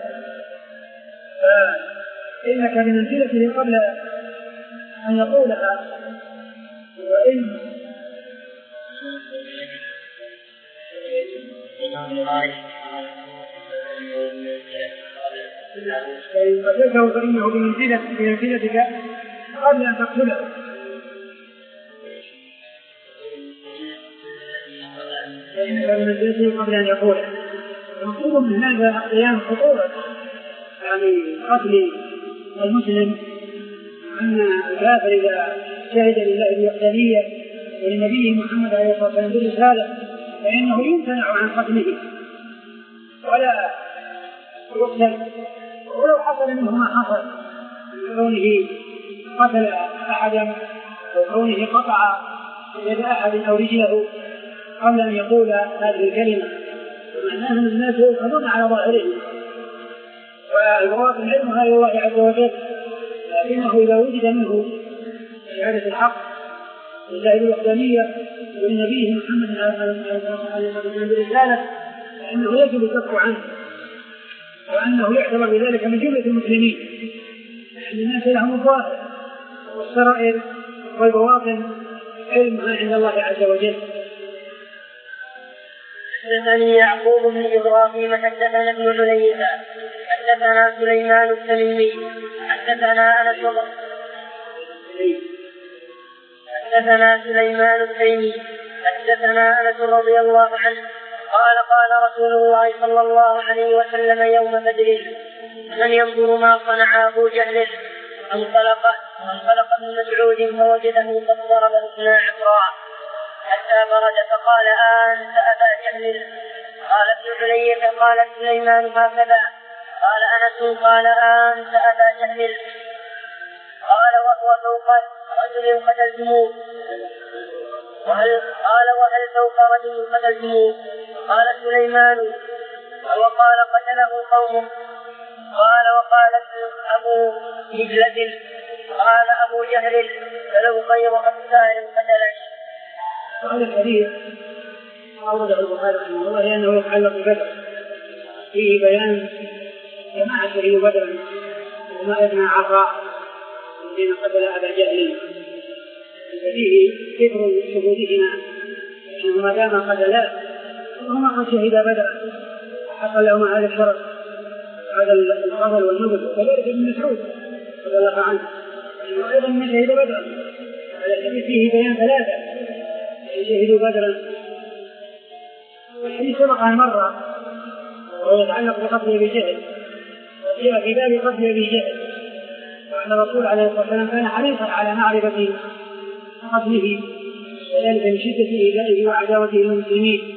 فإنك بمنزلته قبل أن يقولها. وإن فإن قتلته فإنه بمنزلتك قبل أن تقتله. قبل أن يقول المقصود من هذا قيام خطورة يعني قتل المسلم، أن الكافر إذا شهد لله بالوحدانية ولنبيه محمد عليه الصلاة والسلام بالرسالة فإنه يمتنع عن قتله ولا يقتل، ولو حصل منه ما حصل من كونه قتل أحدا أو كونه قطع يد أحد أو رجله قبل أن يقول هذه الكلمة، ومعناها أن الناس يؤخذون على ظاهره والبواطن علمها لله عز وجل، لكنه إذا وجد منه شهادة الحق لله بالوحدانية ولنبيه محمد عليه الصلاة والسلام بالرسالة فإنه يجب الكف عنه، وأنه يعتبر بذلك من جملة المسلمين، لأن الناس لهم الظاهر والسرائر والبواطن علمها عند الله عز وجل. حدثني يعقوب بن إبراهيم حدثنا ابن عليها حدثنا سليمان التميمي حدثنا أنس حدثنا سليمان التيمي حدثنا أنس رضي الله عنه قال قال رسول الله صلى الله عليه وسلم يوم بدر من ينظر ما صنع أبو جهل فانطلق فانطلق ابن مسعود فوجده قد ضرب ابن عفراء حتى برد فقال أنت أبا جهل؟ قال ابن علية قال سليمان هكذا قال أنس قال أنت أبا جهل؟ قال وهو فوق رجل قتلتموه قال وهل فوق رجل قتلتموه؟ قال سليمان وقال قتله قومه. قال وقال أبو مجلد قال أبو جهل فلو غير أبتار قتلني. هذا الحديث أورده البخاري رحمه الله لأنه يتعلق ببدر، فيه بيان جماعة شهدوا بدرا وما ابن عطاء الذين قتل أبا جهل ففيه ذكر شهودهما أنهما دام قتلا وهما قد شهدا بدرا حصل لهما هذا الشرف هذا الفضل والنبل وكذلك ابن مسعود رضي الله عنه أنه أيضا من شهد بدرا. هذا الحديث فيه بيان ثلاثة شهدوا بدرا. الحديث سبق عن مرة وهو يتعلق بقتل أبي جهل وفي في باب قتل أبي جهل وأن الرسول عليه الصلاة والسلام كان حريصا على معرفة قتله وذلك من شدة إيذائه وعداوته للمسلمين.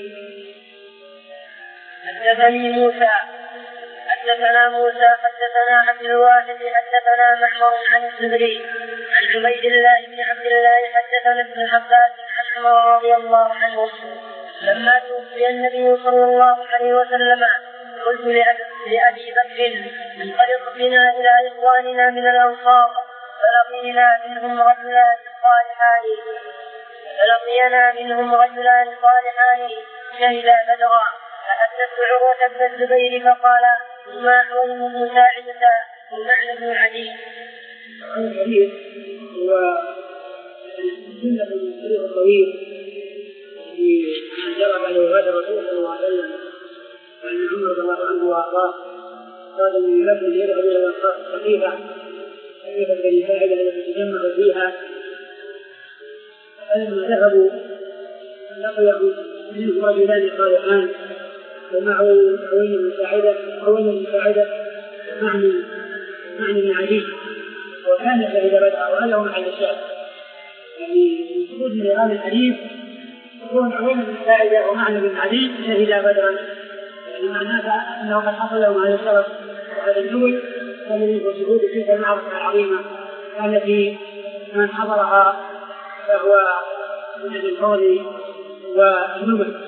حدثني موسى حدثنا موسى حدثنا عبد الواحد حدثنا معمر عن الزهري عن عبيد الله بن عبد الله حدثنا ابن عباس عن عمر رضي الله عنه لما توفي النبي صلى الله عليه وسلم قلت لأبي بكر انطلق بنا إلى إخواننا من الأنصار فلقينا منهم رجلان صالحان فلقينا منهم رجلان صالحان شهدا بدرا فحدثت عروة بن الزبير فقال ما حول مساعدة ومعنى بن عدي. الحديث هو سنة من الطريق الطويل في من جرب له هذا الرسول صلى الله عليه وسلم وأن عمر رضي الله عنه وأرضاه قال من لكم يدخل إلى الأنصار الصحيفة صحيفة بني ساعدة التي تجمع فيها فلما ذهبوا لقيهم منهم رجلان صالحان ومعه حوين المساعدة حوين المساعدة معني معني بن عدي وكان شهد بدرا وهذا هو محل الشاهد. يعني المقصود من هذا الحديث يكون حوين المساعدة ومعني بن عدي شهد بدرا يعني معناه أنه قد حصل لهم هذا الشرف وهذا النبل ومن شهود تلك المعركة العظيمة التي من حضرها فهو من الفضل والنبل.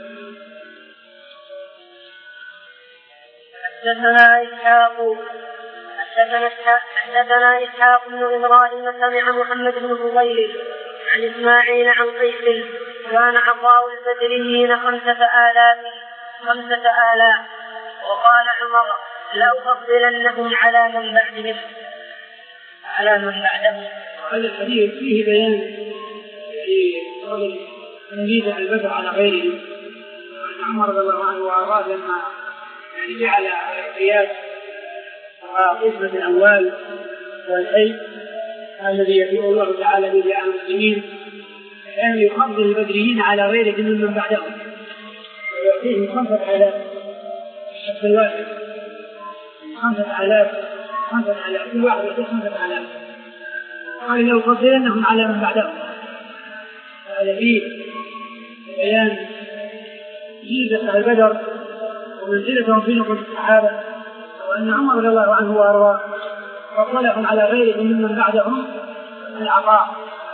حدثنا إسحاق حدثنا حدثنا إسحاق بن إبراهيم سمع محمد بن فضيل عن إسماعيل عن قيس كان عطاء البدريين خمسة آلاف خمسة آلاف وقال عمر لأفضلنهم على من بعدهم على من بعدهم. هذا الحديث فيه بيان في فضل تمييز البدر على غيره. عمر رضي الله عنه وأرضاه لما يعني جعل القياس وقسمة الأموال والحي الذي يفيء الله تعالى به على المسلمين كان يفضل البدريين على غيرهم ممن بعدهم ويعطيهم خمسة آلاف الشخص الواحد خمسة آلاف خمسة آلاف كل واحد يعطيه خمسة آلاف قال لو فضلنهم على من بعدهم. هذا فيه بيان جيزة أهل بدر ومنزلتهم في نقطة الصحابة وأن عمر رضي الله عنه وأرضاه فضلهم على غيرهم ممن بعدهم العطاء.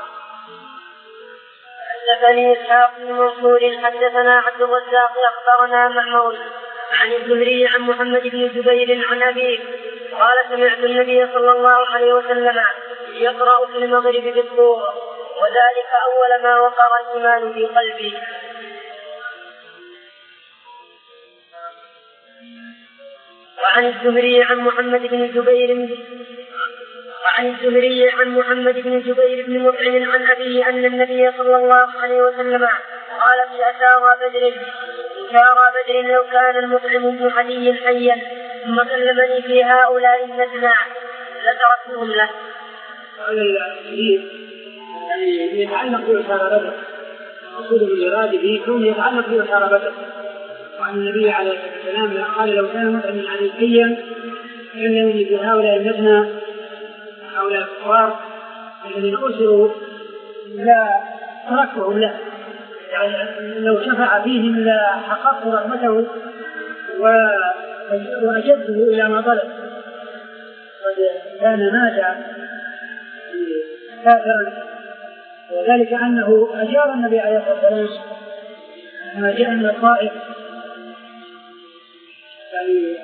حدثني إسحاق بن منصور حدثنا عبد الرزاق أخبرنا معمر عن الزهري عن محمد بن جبير عن أبيه قال سمعت النبي صلى الله عليه وسلم يقرأ في المغرب بالطور وذلك أول ما وقر الإيمان في قلبي. وعن الزهري عن محمد بن جبير وعن الزهري عن محمد بن جبير بن مطعم عن أبيه أن النبي صلى الله عليه وسلم قال في أسارى بدر أسارى بدر لو كان المطعم بن علي حيا ثم كلمني في هؤلاء النجمع لتركتهم له. هذا الحديث يعني يتعلق بأسارى بدر مقصود بالإرادة به كونه يتعلق بأسارى بدر وعن النبي عليه الصلاة والسلام قال لو كان المطعم بن علي حيا كلمني في هؤلاء النجمع هؤلاء الكفار الذين أسروا لا تركتهم له يعني لو شفع فيهم لا حققت رحمته وأجبته إلى ما طلب. قد كان مات كافرا وذلك أنه أجاب النبي عليه الصلاة والسلام لما جاء من الطائف يعني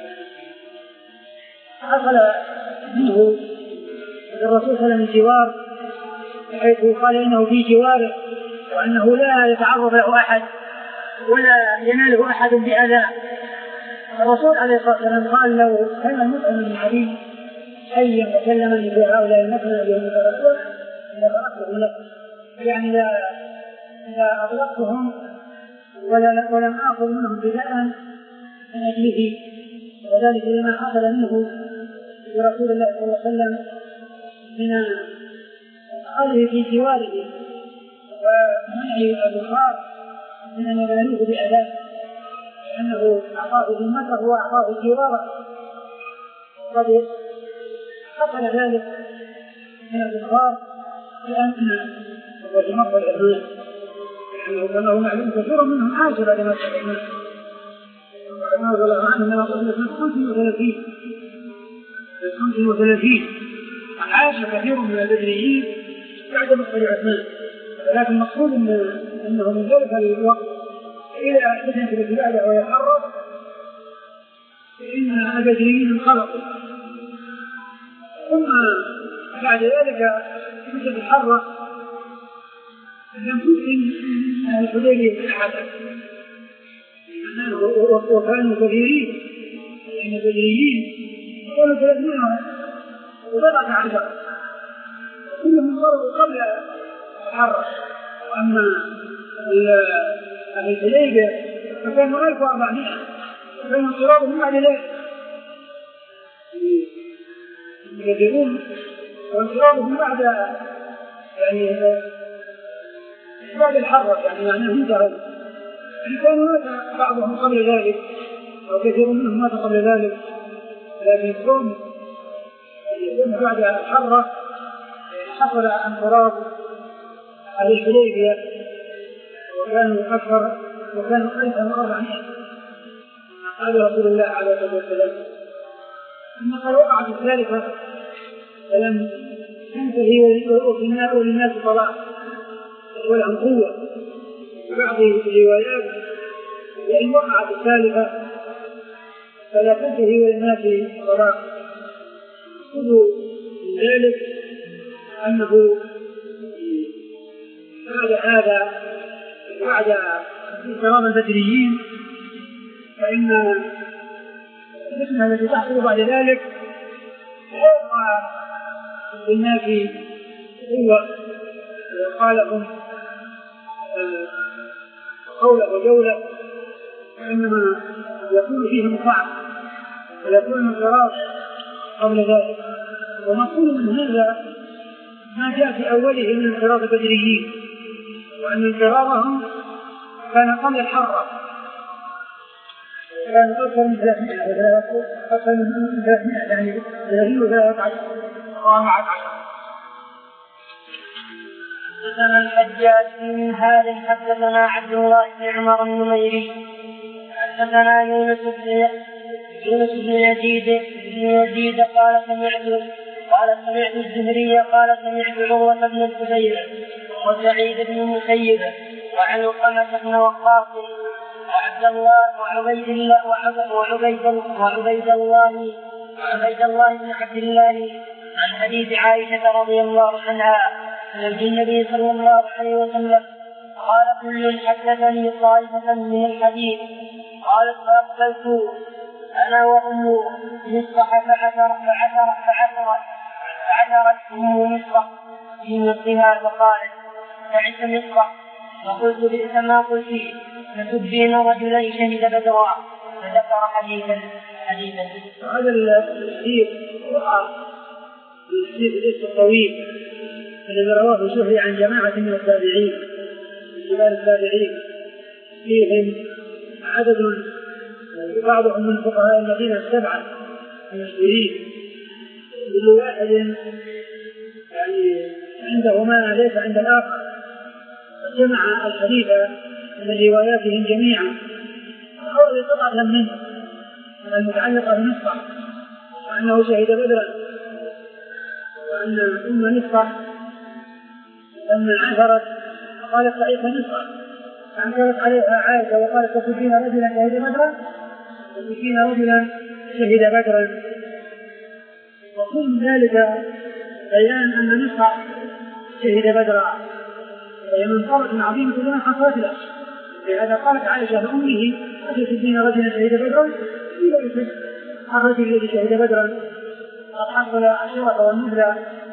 حصل منه الرسول صلى الله عليه وسلم جوار حيث قال إنه في جواره وأنه لا يتعرض له أحد ولا يناله أحد بأذى. الرسول عليه الصلاة والسلام قال لو كان المطعم بن علي حيا وكلمني في هؤلاء المكنة بهم تركوا لتركتهم لك، يعني لا لا أطلقتهم ولا ولم آخذ منهم بداء من أجله، وذلك لما حصل منه برسول الله صلى الله عليه وسلم من قوله في جواره ومنع البخار من أن ينالوه بأذان، لأنه أعطاه ذمته وأعطاه جواره، وقد حصل ذلك من البخار لأن وجمع الإعلام، لأنه كما هو معلوم كثير منهم عاشر بعد ما تحدثنا وكما رضي الله عنه أنه قبل سنة خمسة وثلاثين خمسة وثلاثين عاش كثير من البدريين بعد مقتل عثمان، ولكن المقصود أنه من ذلك الوقت إلى فتنة التي بعده ويتحرك فإن البدريين انقلبوا، ثم بعد ذلك تتحرك لم تسلم أهل الحديبية أحدا وكانوا كثيرين، لأن البدريين كانوا ثلاثين وبضعة عشر كلهم مروا قبل التحرك، وأما أهل الحديبية فكانوا ألف وأربعمائة وكانوا انقراضهم بعد ذلك يجرون وانقراضهم بعد يعني بعد الحرب، يعني معناه انتهوا، يعني كانوا مات بعضهم قبل ذلك وكثير منهم مات قبل ذلك، لكن كون يكون بعد الحرب حصل انقراض أهل الحديبية وكانوا أكثر وكانوا ألفا وأربعمائة قال رسول الله عليه الصلاة والسلام. ثم قال وقعت الثالثة فلم تنتهي وللناس طلاق ولهم قوة، بعض الروايات وإن وقعت الثالثة فلا تنتهي وللناس طلاق. كل ذلك أنه بعد هذا بعد انقراض البدريين فإن الفتنة التي تحصل بعد ذلك فوق الناس قوة، وقال لهم قولة وجولة، فإنما يكون فيهم صعب ويكون انقراض قبل ذلك. ونقول من هذا ما جاء في أوله من انقراض البدريين، وأن انقراضهم كان قبل الحرة، كان أكثر من ثلاثمائة أكثر من ثلاثمائة يعني ثلاثين وثلاثة عشر وأربعة عشر. حدثنا الحجاج بن هاد حدثنا عبد الله بن عمر النميري حدثنا يونس بن يونس بن يزيد بن يزيد قال سمعت قال سمعت الزهري قال سمعت عروة بن الزبير وسعيد بن المسيب وعلقمة بن وقاص وعبد الله وعبيد الله وعبيد وعبيد الله وعبيد الله بن عبد الله عن حديث عائشة رضي الله عنها عن النبي صلى الله عليه وسلم قال كل حدثني طائفة من الحديث قالت فأقبلت أنا وأم مصطح فعثر فعثر فعثر فعثرت أم مصطح في مصطها فقالت تعس مصطح، فقلت بئس ما قلت تسبين رجلين شهد بدرا، فذكر حديثا حديثا. هذا الحديث الحديث الطويل الذي رواه شهري عن جماعة من التابعين من التابعين فيهم عدد بعضهم من فقهاء المدينة السبعة المشهورين، كل واحد يعني عنده ما ليس عند الآخر، جمع الحديث من رواياتهم جميعا أخرج قطعة منه المتعلقة بمصطح وأنه شهد بدرا، وأن أم مصطح لما عثرت قالت تعيس مصطح فأنكرت عليها عائشة وقالت تسبين رجلا شهد بدرا تسبين رجلا شهد بدرا. وكل ذلك بيان أن مصطح شهد بدرا، وهي منصبة عظيمة لما حصلت له، لهذا قالت عائشة لأمه أتسبين رجلا شهد بدرا إلى الرجل الذي شهد بدرا. الحصل العشرة والنزلة.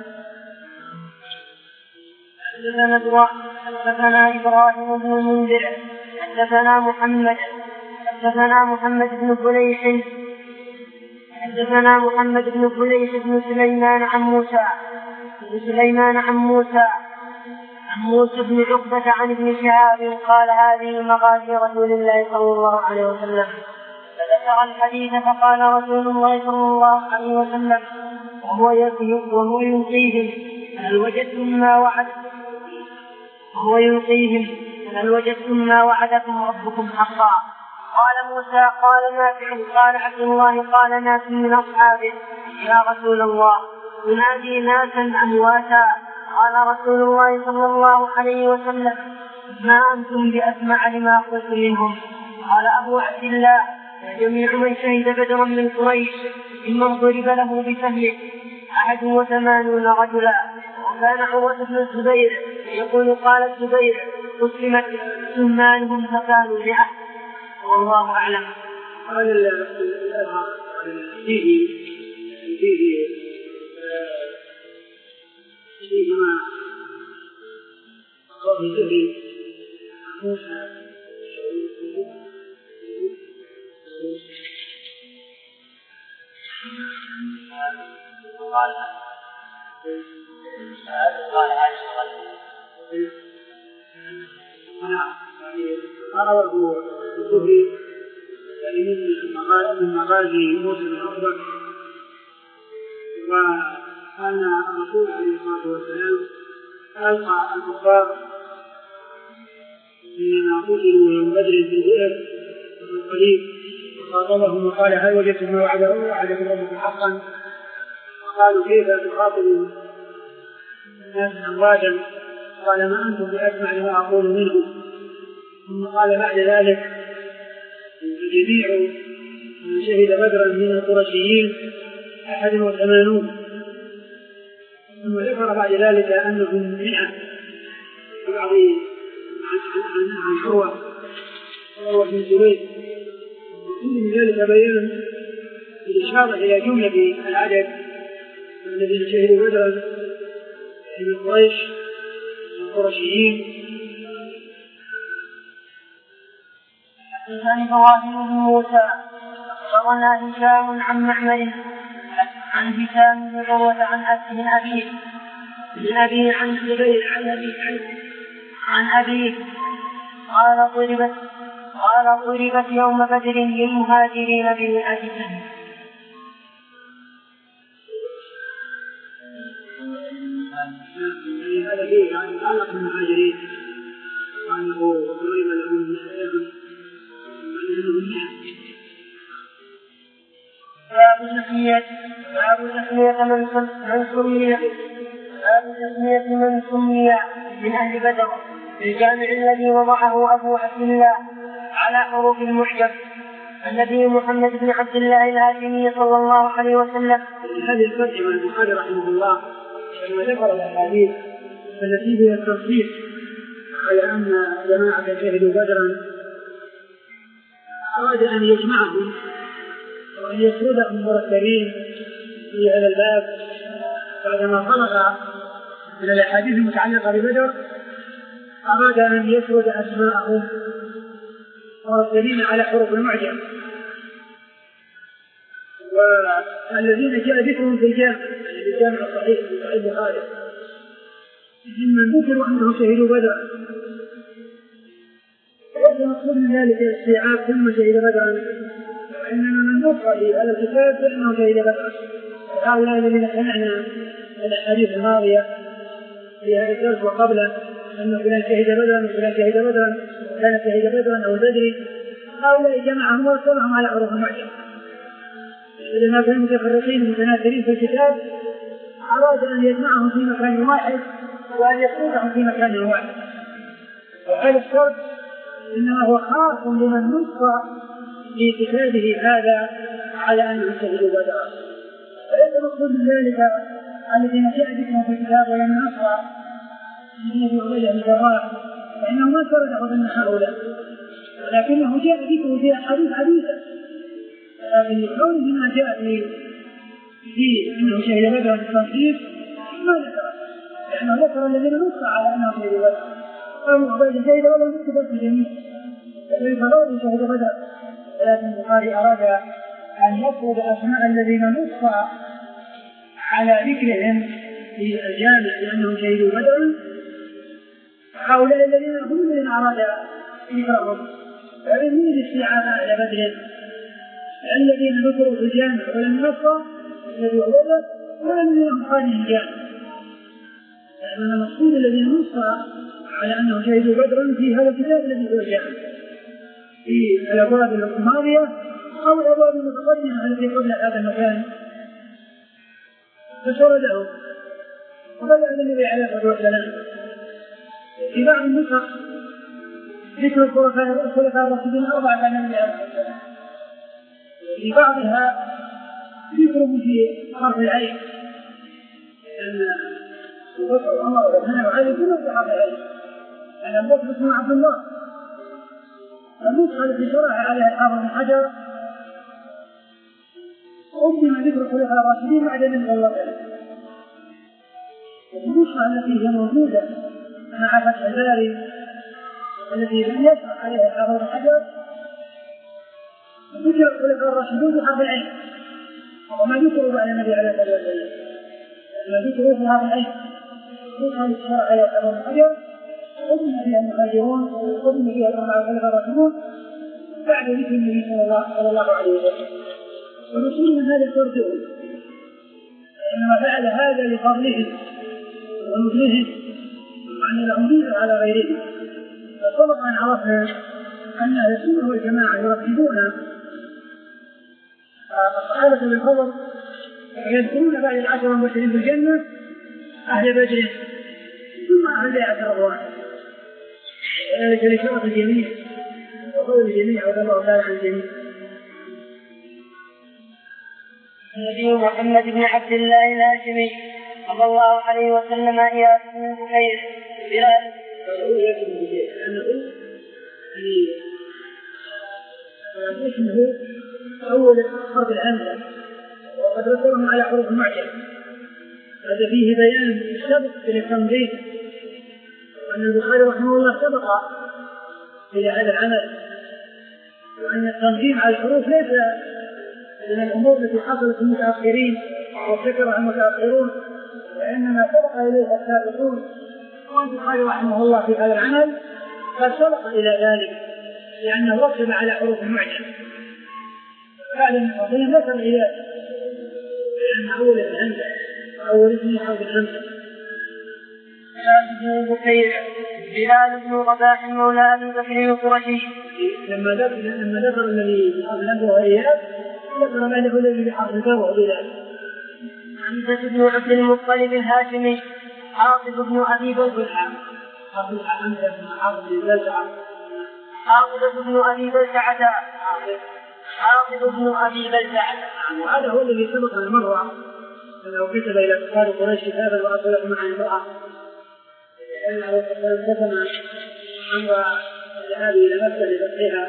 حدثنا إبراهيم بن المنذر حدثنا محمد حدثنا محمد بن فليح حدثنا محمد بن فليح بن سليمان عن موسى بن سليمان عن موسى عن موسى بن عقبة عن ابن شهاب قال هذه مغازي رسول الله صلى الله عليه وسلم. فذكر الحديث فقال رسول الله صلى الله عليه وسلم وهو وهو يلقيهم هل وجدتم ما وعد وهو يلقيهم هل وجدتم ما وعدكم ربكم حقا؟ قال موسى قال نافع قال عبد الله قال ناس من أصحابه يا رسول الله ينادي ناسا أمواتا. قال رسول الله صلى الله عليه وسلم ما أنتم بأسمع لما قلت منهم. قال أبو عبد الله جميع من شهد بدرا من قريش ممن ضرب له بسهله أحد وثمانون رجلا. وكان عروة بن الزبير يقول قال الزبير قسمت سمانهم فكانوا مئة. والله أعلم. قال الأزهر فيه فيه فيه ما قال به موسى قال قال هذا رواه الزهري من مغازي موسى بن عقبة. وكان الرسول عليه الصلاة والسلام ألقى الكفار إنما قتلوا يوم بدر في البئر القريب وخاطبهم وقال هل وجدتم ما وعدكم ربكم حقا؟ قالوا كيف تخاطبوا الناس أمواتا؟ قال ما أنتم بأسمع لما أقول منهم. ثم قال بعد ذلك جميع من شهد بدرا من القرشيين أحد وثمانون. ثم ذكر بعد ذلك أنهم مئة في بعض عن حروة حروة بن زبير. من ذلك بيان الإشارة إلى جملة العدد الذين شهدوا بدرا من قريش القرشيين. حدثني إبراهيم بن موسى أخبرنا هشام عن معمر عن هشام بن عروة عن أبيه من أبيه عن الزبير عن أبيه عن أبيه قال ضربت قال ضربت يوم بدر للمهاجرين بمئة سهم. هذا فيه عن تعلق المهاجرين وأنه ضرب لهم مئة باب تسمية باب تسمية من سمي باب تسمية من سمي من أهل بدر في الجامع الذي وضعه أبو عبد الله على حروف المحجب النبي محمد بن عبد الله الهاشمي صلى الله عليه وسلم. هذه الفتح من البخاري رحمه الله لما ذكر الأحاديث التي فيها التصريح على أن جماعة شهدوا بدرا أراد أن يجمعهم وأن يسردهم مرتبين في هذا الباب بعدما فرغ من الأحاديث المتعلقة ببدر. أراد أن يسرد أسماءهم مرتبين على حروف المعجم والذين جاء ذكرهم في الجامع في الجامع الصحيح في صحيح البخاري ممن ذكروا أنهم شهدوا بدرا. وليس مقصود من ذلك الاستيعاب ثم شهد بدرا، وإنما من نقرأ في هذا الكتاب فإنه شهد بدرا. هؤلاء الذين سمعنا الأحاديث الماضية في هذا الدرس وقبله أن فلان شهد بدرا وفلان شهد بدرا وفلان شهد بدرا أو بدري، هؤلاء جمعهم وصلهم على حروف المعجم. إذا ما كانوا متفرقين متناثرين في الكتاب أراد أن يجمعهم في مكان واحد وأن يسردهم في مكان واحد. وهذا السرد إنما هو خاص بمن نص في كتابه هذا على أنهم شهدوا بدرا. فليس مقصود من ذلك الذين جاء ذكرهم في الكتاب ولم نصر الذي عبيده الجراح فإنه ما سرده ضمن هؤلاء، ولكنه جاء ذكره في أحاديث حديثة، لكن لكونه ما جاء في في أنه شهد بدرا بالتنصيب ما ذكر، لأنه ذكر الذين نص على أنه شهد بدرا، أما بعد شهد بدرا نص في الجميع فالفضائل شهد بدرا، ولكن البخاري أراد أن يفرض أسماء الذين نص على ذكرهم في الجامع لأنهم شهدوا بدرا، هؤلاء الذين هم من أراد ذكرهم فمن الاستيعاب على بدر الذين ذكروا في الجامع ولم يصل الذي هو بدر ولم يهم خارج الجامع، لأن المقصود الذين نص على أنه شهدوا بدرا في هذا الكتاب الذي هو الجامع في الأبواب الماضية أو الأبواب المتقدمة التي قبل هذا المكان فسردهم وبدأ النبي عليه الصلاة والسلام في بعض النسخ ذكر الخلفاء الراشدين أربعة عن النبي عليه الصلاة والسلام، في بعضها ذكرهم في حرف العين لأن أبو بكر وعمر وعثمان وعلي كلهم في حرف العين، لأن أبو بكر اسمه عبد الله، النسخة التي شرح عليها الحافظ بن حجر قدم ذكر الخلفاء الراشدين بعد النبي صلى الله عليه وسلم، النسخة التي هي موجودة مع فتح الباري التي لم يشرح عليها الحافظ بن حجر ذكر الخلفاء الراشدين بحرف العين وما ذكروا بعد النبي عليه الصلاة والسلام، ما ذكروا في حرف العين النسخة التي شرح عليها الحافظ بن حجر قدم فيها المهاجرون وقدم فيها الخلفاء الراشدون بعد ذكر النبي صلى الله عليه وسلم، ونصير من هذا الفرد إنما فعل هذا لفضلهم ونزلهم وأن لهم ميزة على غيرهم، فسبق أن عرفنا أن أهل السنة والجماعة يرتبون الصحابة بالفضل يذكرون بعد العشر المبشرين بالجنة أهل بدر ثم أهل بيعة رضوان، وذلك لشرف الجميع وقول الجميع رضي الله تعالى عن الجميع. النبي محمد بن عبد الله الهاشمي صلى الله عليه وسلم إياس بن بكير بلال اسمه أول حرف الهمزة وقد ذكرهم على حروف المعجم، هذا فيه بيان السبق للتنظيم وأن البخاري رحمه الله سبق إلى هذا العمل، وأن التنظيم على الحروف ليس من الأمور التي حصلت المتأخرين وذكرها المتأخرون وإنما سبق إليها السابقون، والبخاري رحمه الله في هذا العمل قد سبق إلى ذلك لأنه رتب على حروف المعجم بعد التنظيم ذكر إلى لأن أول الهمزة أول اسم حرف الهمزة. بلال بن بكير بلال بن رباح مولى أبي بكر القرشي لما ذكر لما ذكر الذي بحرف الهمزة وإياه ذكر بعده الذي بحرف الكاف وبلال. حمزة بن عبد المطلب الهاشمي حافظ بن أبي بلتعة حافظ حمزة بن حافظ بن بلتعة حافظ بن أبي بلتعة حافظ بن أبي بلتعة وهذا هو الذي سبق المرة أنه كتب إلى كفار قريش كتابا وأرسله مع امرأة لأنه كتب أمر الذهاب إلى مكة لفتحها،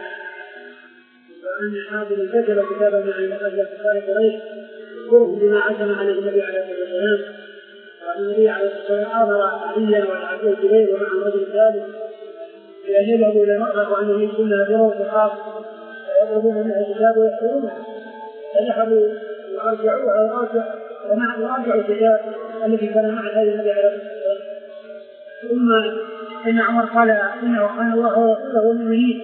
وأن حافظ كتب كتابا مع كفار قريش يذكرهم بما عزم عليه النبي عليه الصلاة والسلام، وأن النبي عليه الصلاة والسلام أمر عليا وعبد الزبير ومعهم رجل ثالث بأن يذهبوا إلى مكة وأنهم يكونوا هجروا خاص ويضربون منها الكتاب ويحفظونها، فذهبوا وأرجعوها وأرجع ومع وأرجعوا الكتاب الذي كان مع هذا النبي عليه الصلاة والسلام. ثم إن عمر قال إنه كان الله ورسوله والمؤمنين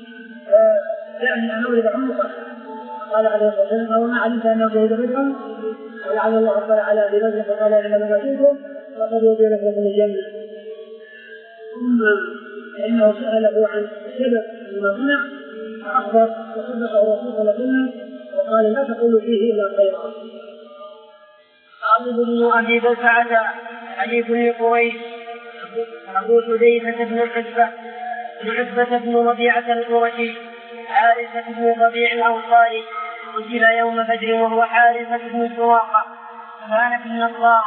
يعني أن أولد عنقه، قال عليه الصلاة والسلام وما علمت أنه شهد بدرا ولعل الله قال على أبي بكر فقال إنما بشركم فقد وجد لكم الجنة. ثم إنه سأله عن سبب ما صنع فأخبر وصدقه الرسول صلى الله عليه وسلم وقال لا تقولوا فيه إلا خيرا. حافظ بن أبي بلتعة حليف لقريش أبو حذيفة بن عتبة بن عتبة بن ربيعة القرشي حارثة بن ربيع الأنصاري قتل يوم بدر وهو حارثة بن سراقة كان في النصارى.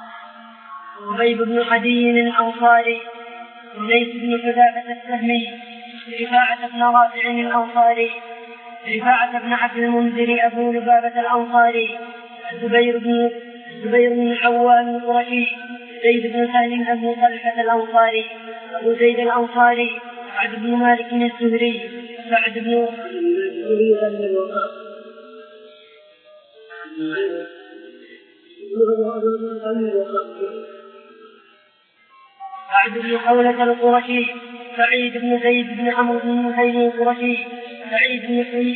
أبي بن عدي الأنصاري وليس بن حذافة السهمي رفاعة بن رافع الأنصاري رفاعة بن عبد المنذر أبو لبابة الأنصاري الزبير بن الزبير بن عوام القرشي، زيد بن سهل أبو طلحة الأنصاري، أبو زيد الأنصاري، سعد بن مالك الزهري، سعد بن سعد بن خولة القرشي، سعيد بن زيد بن عمرو بن نفيل القرشي، سعيد بن سعيد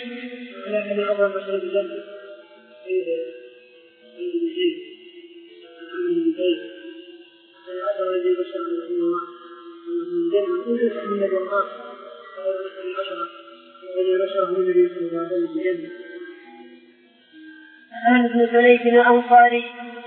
عن ابن سليك الأنصاري،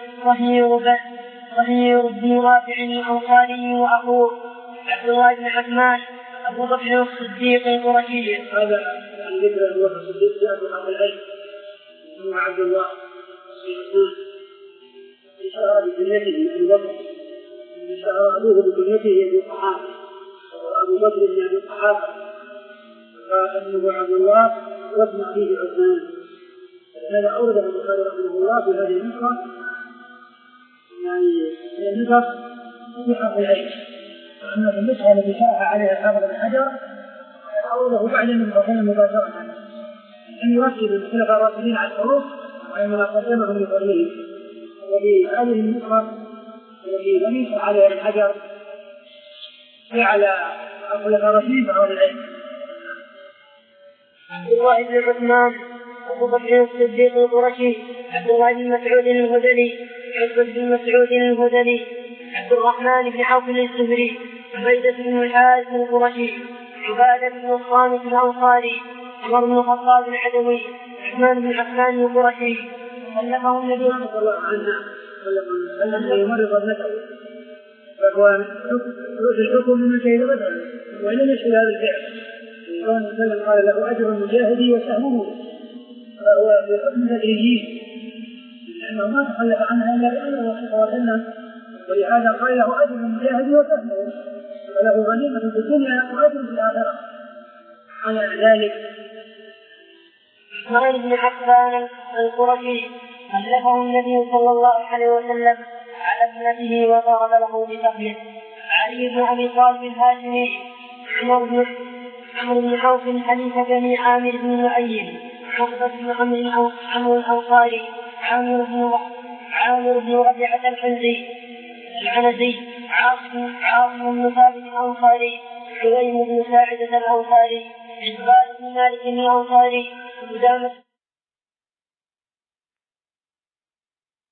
ظهير بن رافع الأنصاري وأخوه عبد الله بن عثمان أبو بكر الصديق القرشي. هذا ذكر أبو بكر الصديق جاء في حق العلم ثم عبد الله يقول إشارة بكنيته أبو بكر، إشارة أبوه بكنيته أبو قحافة، وأبو بكر بن أبي قحافة، فأنه عبد الله واسم أبيه عثمان. هذا أورده البخاري رحمه الله في هذه النسخة، يعني النسخ في حق العلم، وأن النسخة التي شرح عليها حافظ بن حجر أورده بعد من قدم مباشرة أن يرتب الخلفاء الراشدين على الحروف وأن قدمهم لفضلهم. وفي هذه النسخة التي لم يشرح عليها ابن حجر جعل الخلفاء الراشدين بعض العلم. عبد الله بن عثمان أبو بكر الصديق القرشي، عبد الله بن مسعود الهذلي، عبد بن مسعود الهذلي، عبد الرحمن بن عوف الزهري، عبيدة بن الحارث القرشي، عبادة بن الصامت الأنصاري، عمر بن الخطاب العدوي، عثمان بن عفان القرشي. خلفه النبي صلى الله عليه وسلم أنه يمرض ابنته، فهو يؤتي الحكم من شهد بدره ولم يشهد هذا الفعل. كون وسلم قال له أجر المجاهد وسهمه، فهو في حكم التدريجي لأنه ما تخلف عنها إلا لأنه صلى الله عليه وسلم، ولهذا قال له أجر المجاهد وسهمه، وله غنيمة في الدنيا وأجر في الآخرة. على ذلك عثمان بن عفان القرشي خلفه النبي صلى الله عليه وسلم على ابنته وضرب له بسهمه. علي بن أبي طالب الهاشمي، عمر بن عمرو بن عوف خليفة بني عامر بن معين، عقبة بن عمرو الأنصاري، عامر بن عامر بن ربيعة الحنزي العنزي، عاصم عاصم بن ثابت الأنصاري، حليم بن ساعدة الأنصاري، عباد بن مالك الأنصاري، قدامة